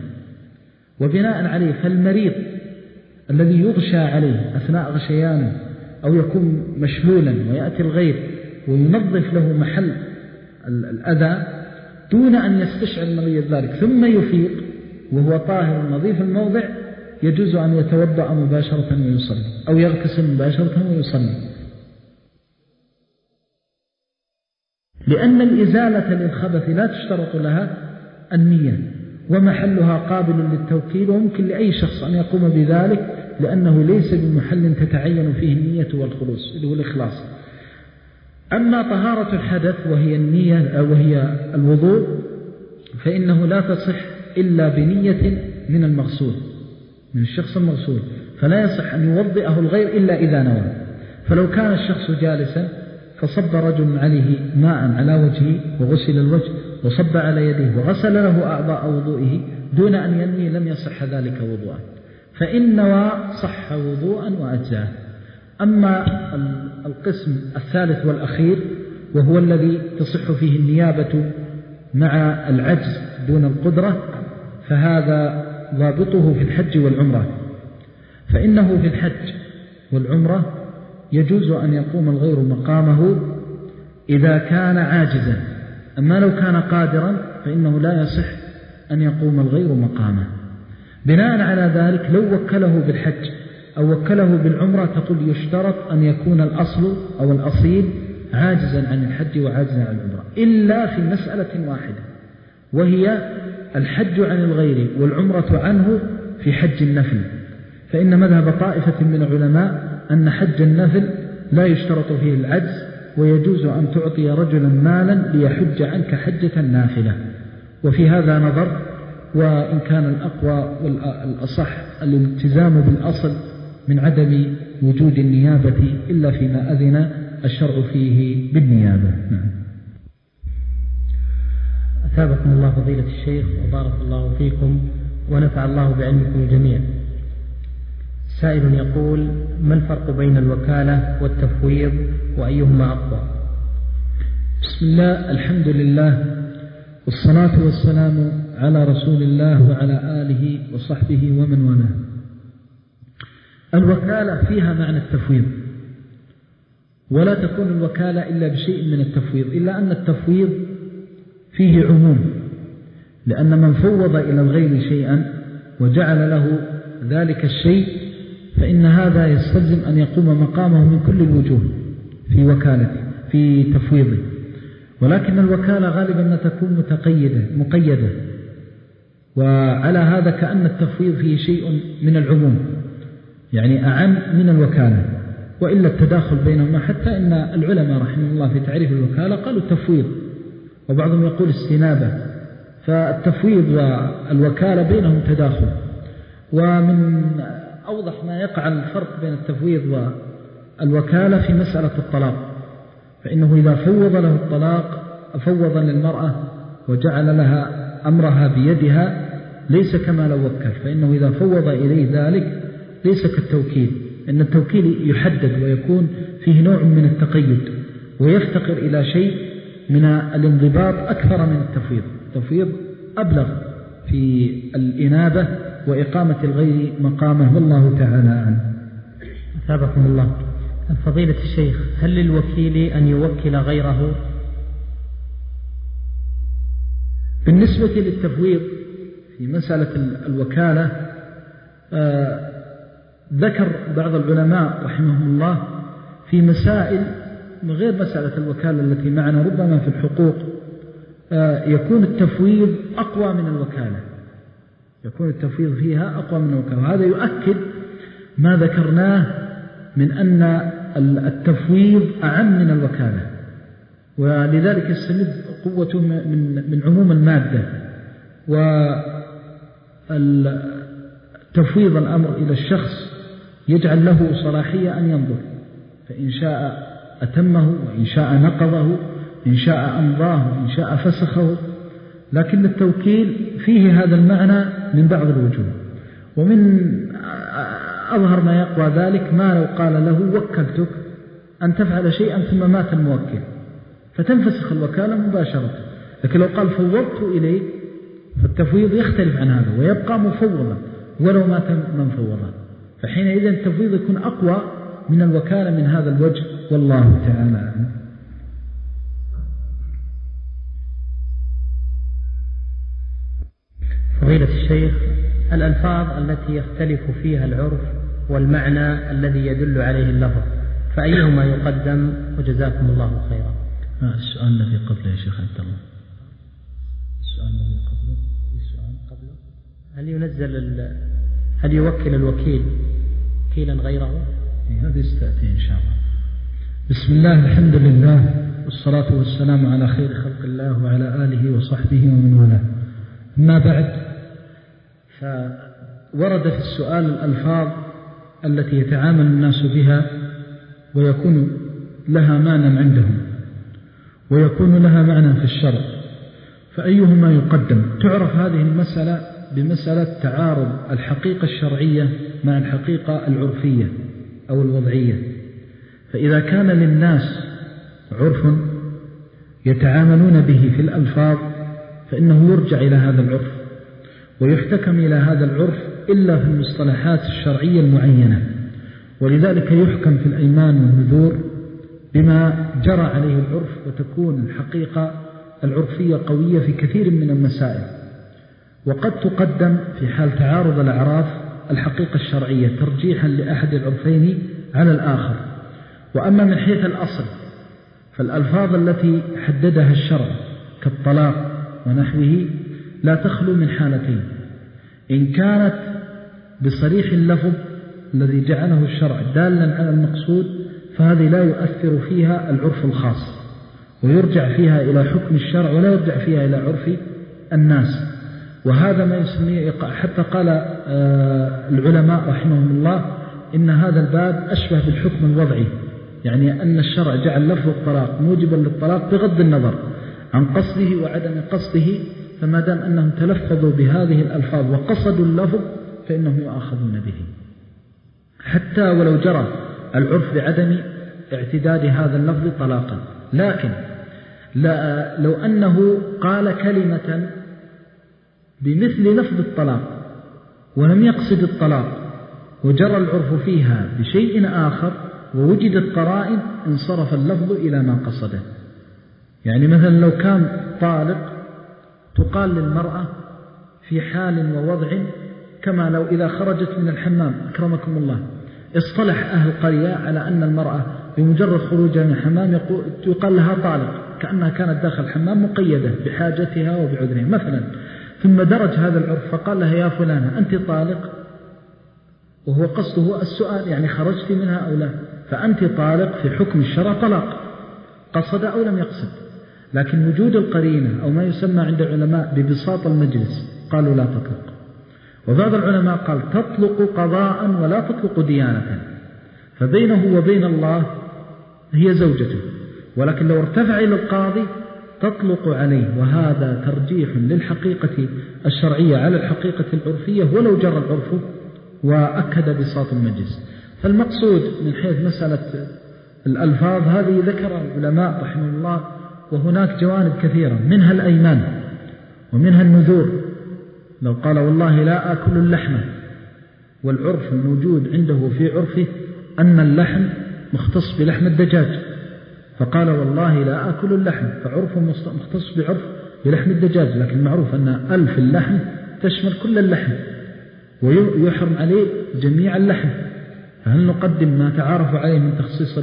وبناء عليه فالمريض الذي يغشى عليه أثناء غشيانه أو يكون مشلولا ويأتي الغير وينظف له محل الأذى دون أن يستشعر المريض ذلك ثم يفيق وهو طاهر نظيف الموضع، يجوز أن يتوضأ مباشرة ويصلي، أو يغتسل مباشرة ويصلي، لأن الإزالة للخبث لا تشترط لها النية، ومحلها قابل للتوكيل، وممكن لأي شخص أن يقوم بذلك لأنه ليس بمحل تتعين فيه النية والخلوص اللي هو الإخلاص. أما طهارة الحدث وهي النية وهي الوضوء فإنه لا تصح إلا بنية من المغسول، من الشخص المغسول، فلا يصح أن يوضئه الغير إلا إذا نوى. فلو كان الشخص جالسا فصب رجل عليه ماء على وجهه وغسل الوجه وصب على يديه وغسل له أعضاء وضوئه دون أن ينوي لم يصح ذلك وضوءا، فإن نوى صح وضوءا وأجزاه. أما القسم الثالث والأخير وهو الذي تصح فيه النيابة مع العجز دون القدرة، فهذا ضابطه في الحج والعمرة، فإنه في الحج والعمرة يجوز أن يقوم الغير مقامه إذا كان عاجزا، أما لو كان قادرا فإنه لا يصح أن يقوم الغير مقامه. بناء على ذلك لو وكله بالحج أو وكله بالعمرة تقول يشترط أن يكون الأصل أو الأصيل عاجزا عن الحج وعاجزا عن العمرة، إلا في مسألة واحدة وهي الحج عن الغير والعمرة عنه في حج النفل. فإن مذهب طائفة من العلماء أن حج النفل لا يشترط فيه العجز، ويجوز أن تعطي رجلا مالا ليحج عنك حجة نافلة، وفي هذا نظر، وإن كان الأقوى والأصح الالتزام بالأصل من عدم وجود النيابة إلا فيما أذن الشرع فيه بالنيابة. نعم. أثابكم الله فضيلة الشيخ وبارك الله فيكم ونفع الله بعلمكم الجميع. سائل يقول: ما الفرق بين الوكالة والتفويض وأيهما أقوى؟ بسم الله، الحمد لله، والصلاة والسلام على رسول الله وعلى آله وصحبه ومن والاه. الوكالة فيها معنى التفويض، ولا تكون الوكالة إلا بشيء من التفويض، إلا أن التفويض فيه عموم، لأن من فوض إلى الغير شيئا وجعل له ذلك الشيء فإن هذا يستلزم أن يقوم مقامه من كل الوجوه في وكالته في تفويضه. ولكن الوكالة غالبا ما تكون متقيدة مقيدة، وعلى هذا كأن التفويض فيه شيء من العموم، يعني أعم من الوكالة، وإلا التداخل بينهما، حتى إن العلماء رحمه الله في تعريف الوكالة قالوا التفويض، وبعضهم يقول استنابة، فالتفويض والوكالة بينهم تداخل. ومن أوضح ما يقع الفرق بين التفويض والوكالة في مسألة الطلاق، فإنه إذا فوض له الطلاق فوض للمرأة وجعل لها أمرها بيدها ليس كما لو وكل، فإنه إذا فوض إليه ذلك ليس كالتوكيل، إن التوكيل يحدد ويكون فيه نوع من التقيد ويفتقر إلى شيء من الانضباط أكثر من التفويض. التفويض أبلغ في الإنابة وإقامة الغير مقامه، والله تعالى أعلم. أثابكم الله. فضيلة الشيخ، هل للوكيل أن يوكل غيره؟ بالنسبة للتفويض في مسألة الوكالة آه ذكر بعض العلماء رحمهم الله في مسائل غير مسألة الوكالة التي معنا، ربما في الحقوق آه يكون التفويض أقوى من الوكالة، يكون التفويض فيها أقوى من الوكالة، وهذا يؤكد ما ذكرناه من أن التفويض أعم من الوكالة، ولذلك يستمد قوته من من عموم المادة. وتفويض الأمر إلى الشخص يجعل له صلاحية أن ينظر، فإن شاء أتمه وإن شاء نقضه، إن شاء أمضاه وإن شاء فسخه. لكن التوكيل فيه هذا المعنى من بعض الوجوه، ومن أظهر ما يقوى ذلك ما لو قال له وكلتك أن تفعل شيئا ثم مات الموكل فتنفسخ الوكالة مباشرة. لكن لو قال فوضت إليه فالتفويض يختلف عن هذا ويبقى مفوضا ولو مات من فوضه، فحينئذ التفويض يكون أقوى من الوكالة من هذا الوجه، والله تعالى أعلم. فضيلة الشيخ، الألفاظ التي يختلف فيها العرف والمعنى الذي يدل عليه اللفظ فأيهما يقدم؟ وجزاكم الله خيرا. السؤال الذي قبله يا شيخ عبد الله، السؤال الذي قبله السؤال قبله هل ينزل هل يوكل الوكيل وكيلا غيره؟ هذا يستأتي إن شاء الله. بسم الله، الحمد لله، والصلاة والسلام على خير خلق الله وعلى آله وصحبه ومن والاه. أما بعد، فورد في السؤال الألفاظ التي يتعامل الناس بها ويكون لها معنى عندهم ويكون لها معنى في الشرع، فأيهما يقدم؟ تعرف هذه المسألة بمسألة تعارض الحقيقة الشرعية مع الحقيقة العرفية أو الوضعية. فإذا كان للناس عرف يتعاملون به في الألفاظ فإنه يرجع إلى هذا العرف ويحتكم إلى هذا العرف إلا في المصطلحات الشرعية المعينة، ولذلك يحكم في الأيمان والنذور بما جرى عليه العرف، وتكون الحقيقة العرفية قوية في كثير من المسائل. وقد تقدم في حال تعارض الأعراف الحقيقة الشرعية ترجيحا لأحد العرفين على الآخر. وأما من حيث الأصل فالألفاظ التي حددها الشرع كالطلاق ونحوه لا تخلو من حالتين: إن كانت بصريح اللفظ الذي جعله الشرع دالا على المقصود فهذه لا يؤثر فيها العرف الخاص ويرجع فيها إلى حكم الشرع ولا يرجع فيها إلى عرف الناس. وهذا ما يسميه، حتى قال العلماء رحمهم الله إن هذا الباب أشبه بالحكم الوضعي، يعني أن الشرع جعل لفظ الطلاق موجبا للطلاق بغض النظر عن قصده وعدم قصده، فما دام أنهم تلفظوا بهذه الألفاظ وقصدوا اللفظ فإنهم يؤاخذون به، حتى ولو جرى العرف بعدم اعتداد هذا اللفظ طلاقا. لكن لا لو أنه قال كلمة بمثل لفظ الطلاق ولم يقصد الطلاق وجرى العرف فيها بشيء آخر ووجدت قرائن انصرف اللفظ إلى ما قصده. يعني مثلا لو كان طالق تقال للمرأة في حال ووضع كما لو إذا خرجت من الحمام أكرمكم الله، اصطلح أهل القرية على أن المرأة بمجرد خروجها من الحمام يقال لها طالق، كأنها كانت داخل الحمام مقيدة بحاجتها وبعذرها مثلا. ثم درج هذا العرف فقال لها يا فلانة أنت طالق، وهو قصده السؤال يعني خرجت منها أو لا، فأنت طالق في حكم الشرع طلاق قصد أو لم يقصد. لكن وجود القرينة أو ما يسمى عند العلماء ببساط المجلس قالوا لا تطلق. وبعض العلماء قال تطلق قضاء ولا تطلق ديانة، فبينه وبين الله هي زوجته، ولكن لو ارتفع إلى القاضي تطلق عليه، وهذا ترجيح للحقيقة الشرعية على الحقيقة العرفية ولو جرى العرف وأكد بساط المجلس. فالمقصود من حيث مسألة الألفاظ هذه ذكر العلماء رحمه الله، وهناك جوانب كثيرة منها الأيمان ومنها النذور. لو قال والله لا آكل اللحم، والعرف الموجود عنده في عرفه أن اللحم مختص بلحم الدجاج، فقال والله لا آكل اللحم، فعرفه مختص بعرف بلحم الدجاج، لكن معروف أن ألف اللحم تشمل كل اللحم ويحرم عليه جميع اللحم. فهل نقدم ما تعارف عليه من تخصيص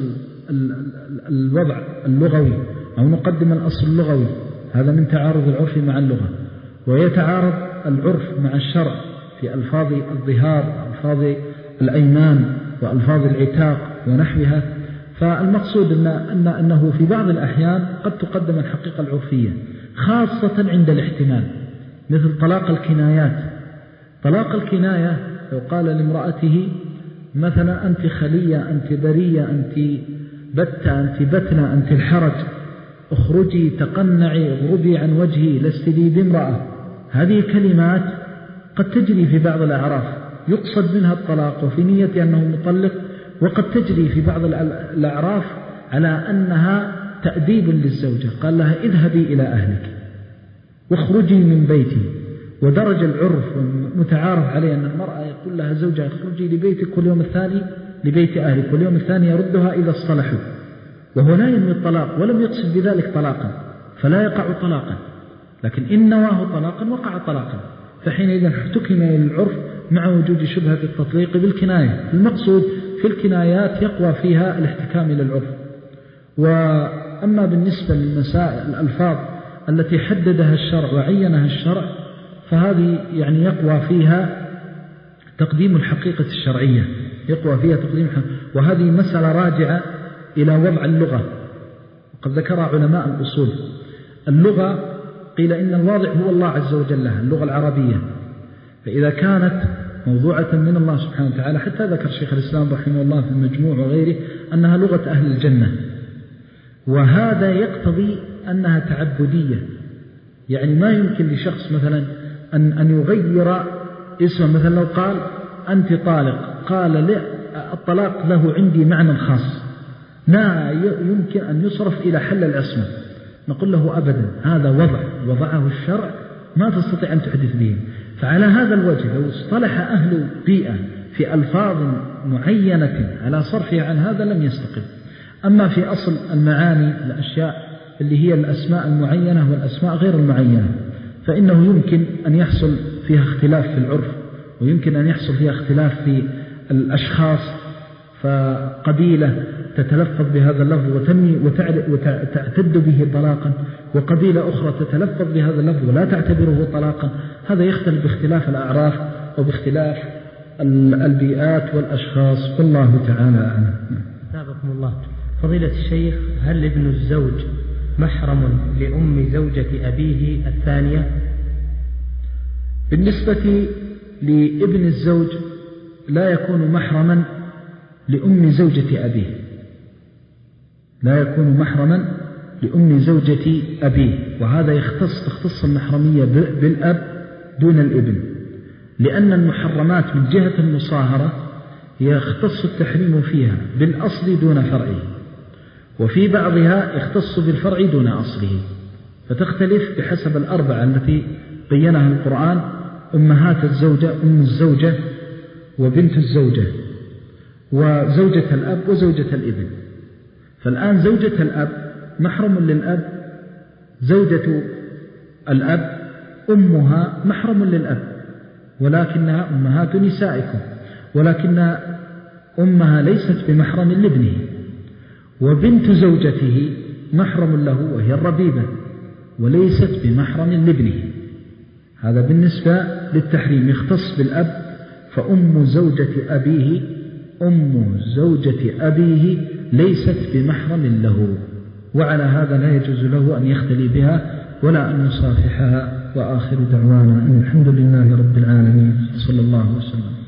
الوضع اللغوي أو نقدم الأصل اللغوي؟ هذا من تعارض العرف مع اللغة. ويتعارض العرف مع الشرع في ألفاظ الظهار وألفاظ الأيمان وألفاظ العتاق ونحوها. فالمقصود أن أن أنه في بعض الأحيان قد تقدم الحقيقة العرفية خاصة عند الاحتمال، مثل طلاق الكنايات. طلاق الكناية لو قال لامرأته مثلا أنت خلية، أنت برية، أنت بتة، أنت بتنة، أنت الحرج، اخرجي، تقنعي، اغربي عن وجهي، لست لي بامرأة. هذه كلمات قد تجري في بعض الأعراف يقصد منها الطلاق وفي نية أنه مطلق، وقد تجري في بعض الأعراف على أنها تأديب للزوجة، قال لها اذهبي إلى أهلك واخرجي من بيتي. ودرج العرف متعارف عليه أن المرأة يقول لها زوجها اخرجي لبيتك واليوم الثاني لبيت أهلك، واليوم الثاني يردها إذا اصطلحوا، وهو لا ينوي الطلاق ولم يقصد بذلك طلاقا فلا يقع طلاقا، لكن إن نواه طلاقا وقع طلاقا، فحينئذ احتكم إلى العرف مع وجود شبهة التطليق بالكناية. المقصود في الكنايات يقوى فيها الاحتكام إلى العرف. وأما بالنسبة للمسائل الألفاظ التي حددها الشرع وعينها الشرع فهذه يعني يقوى فيها تقديم الحقيقة الشرعية، يقوى فيها تقديم الحقيقة. وهذه مسألة راجعة إلى وضع اللغة، وقد ذكر علماء الأصول. اللغة قيل إن الواضع هو الله عز وجل لها، اللغة العربية، فإذا كانت موضوعة من الله سبحانه وتعالى، حتى ذكر شيخ الإسلام رحمه الله في المجموع وغيره أنها لغة أهل الجنة، وهذا يقتضي أنها تعبدية. يعني ما يمكن لشخص مثلا أن, أن يغير اسمه، مثلا لو قال أنت طالق، قال لا، الطلاق له عندي معنى خاص لا يمكن أن يصرف إلى حل العصمة، نقول له أبدا، هذا وضع وضعه الشرع ما تستطيع أن تحدث به. فعلى هذا الوجه لو اصطلح أهل بيئة في ألفاظ معينة على صرفها عن هذا لم يستقم. أما في أصل المعاني الأشياء اللي هي الأسماء المعينة والأسماء غير المعينة، فإنه يمكن أن يحصل فيها اختلاف في العرف، ويمكن أن يحصل فيها اختلاف في الأشخاص، فقبيلة تتلفظ بهذا اللفظ وتعتد به طلاقا، وقبيلة أخرى تتلفظ بهذا اللفظ ولا تعتبره طلاقا. هذا يختلف باختلاف الأعراف وباختلاف البيئات والأشخاص، والله تعالى أعلم. أثابكم الله. فضيلة الشيخ، هل ابن الزوج محرم لأم زوجة أبيه الثانية؟ بالنسبة لابن الزوج لا يكون محرما لأم زوجة أبيه، لا يكون محرما لأم زوجة أبيه، وهذا يختص تختص المحرمية بالأب دون الابن، لأن المحرمات من جهة المصاهرة يختص التحريم فيها بالأصل دون فرعه، وفي بعضها يختص بالفرع دون أصله، فتختلف بحسب الأربعة التي بينها القرآن: أمهات الزوجة، أم الزوجة، وبنت الزوجة، وزوجة الأب، وزوجة الابن. فالآن زوجة الأب محرم للأب، زوجة الأب أمها محرم للأب، ولكنها أمهات نسائكم، ولكن أمها ليست بمحرم لابنه. وبنت زوجته محرم له وهي الربيبة، وليست بمحرم لابنه. هذا بالنسبة للتحريم يختص بالأب. فأم زوجة أبيه أم زوجة أبيه ليست بمحرم له، وعلى هذا لا يجوز له أن يختلي بها ولا أن يصافحها. وآخر دعوانا أن الحمد لله رب العالمين، صلى الله وسلم.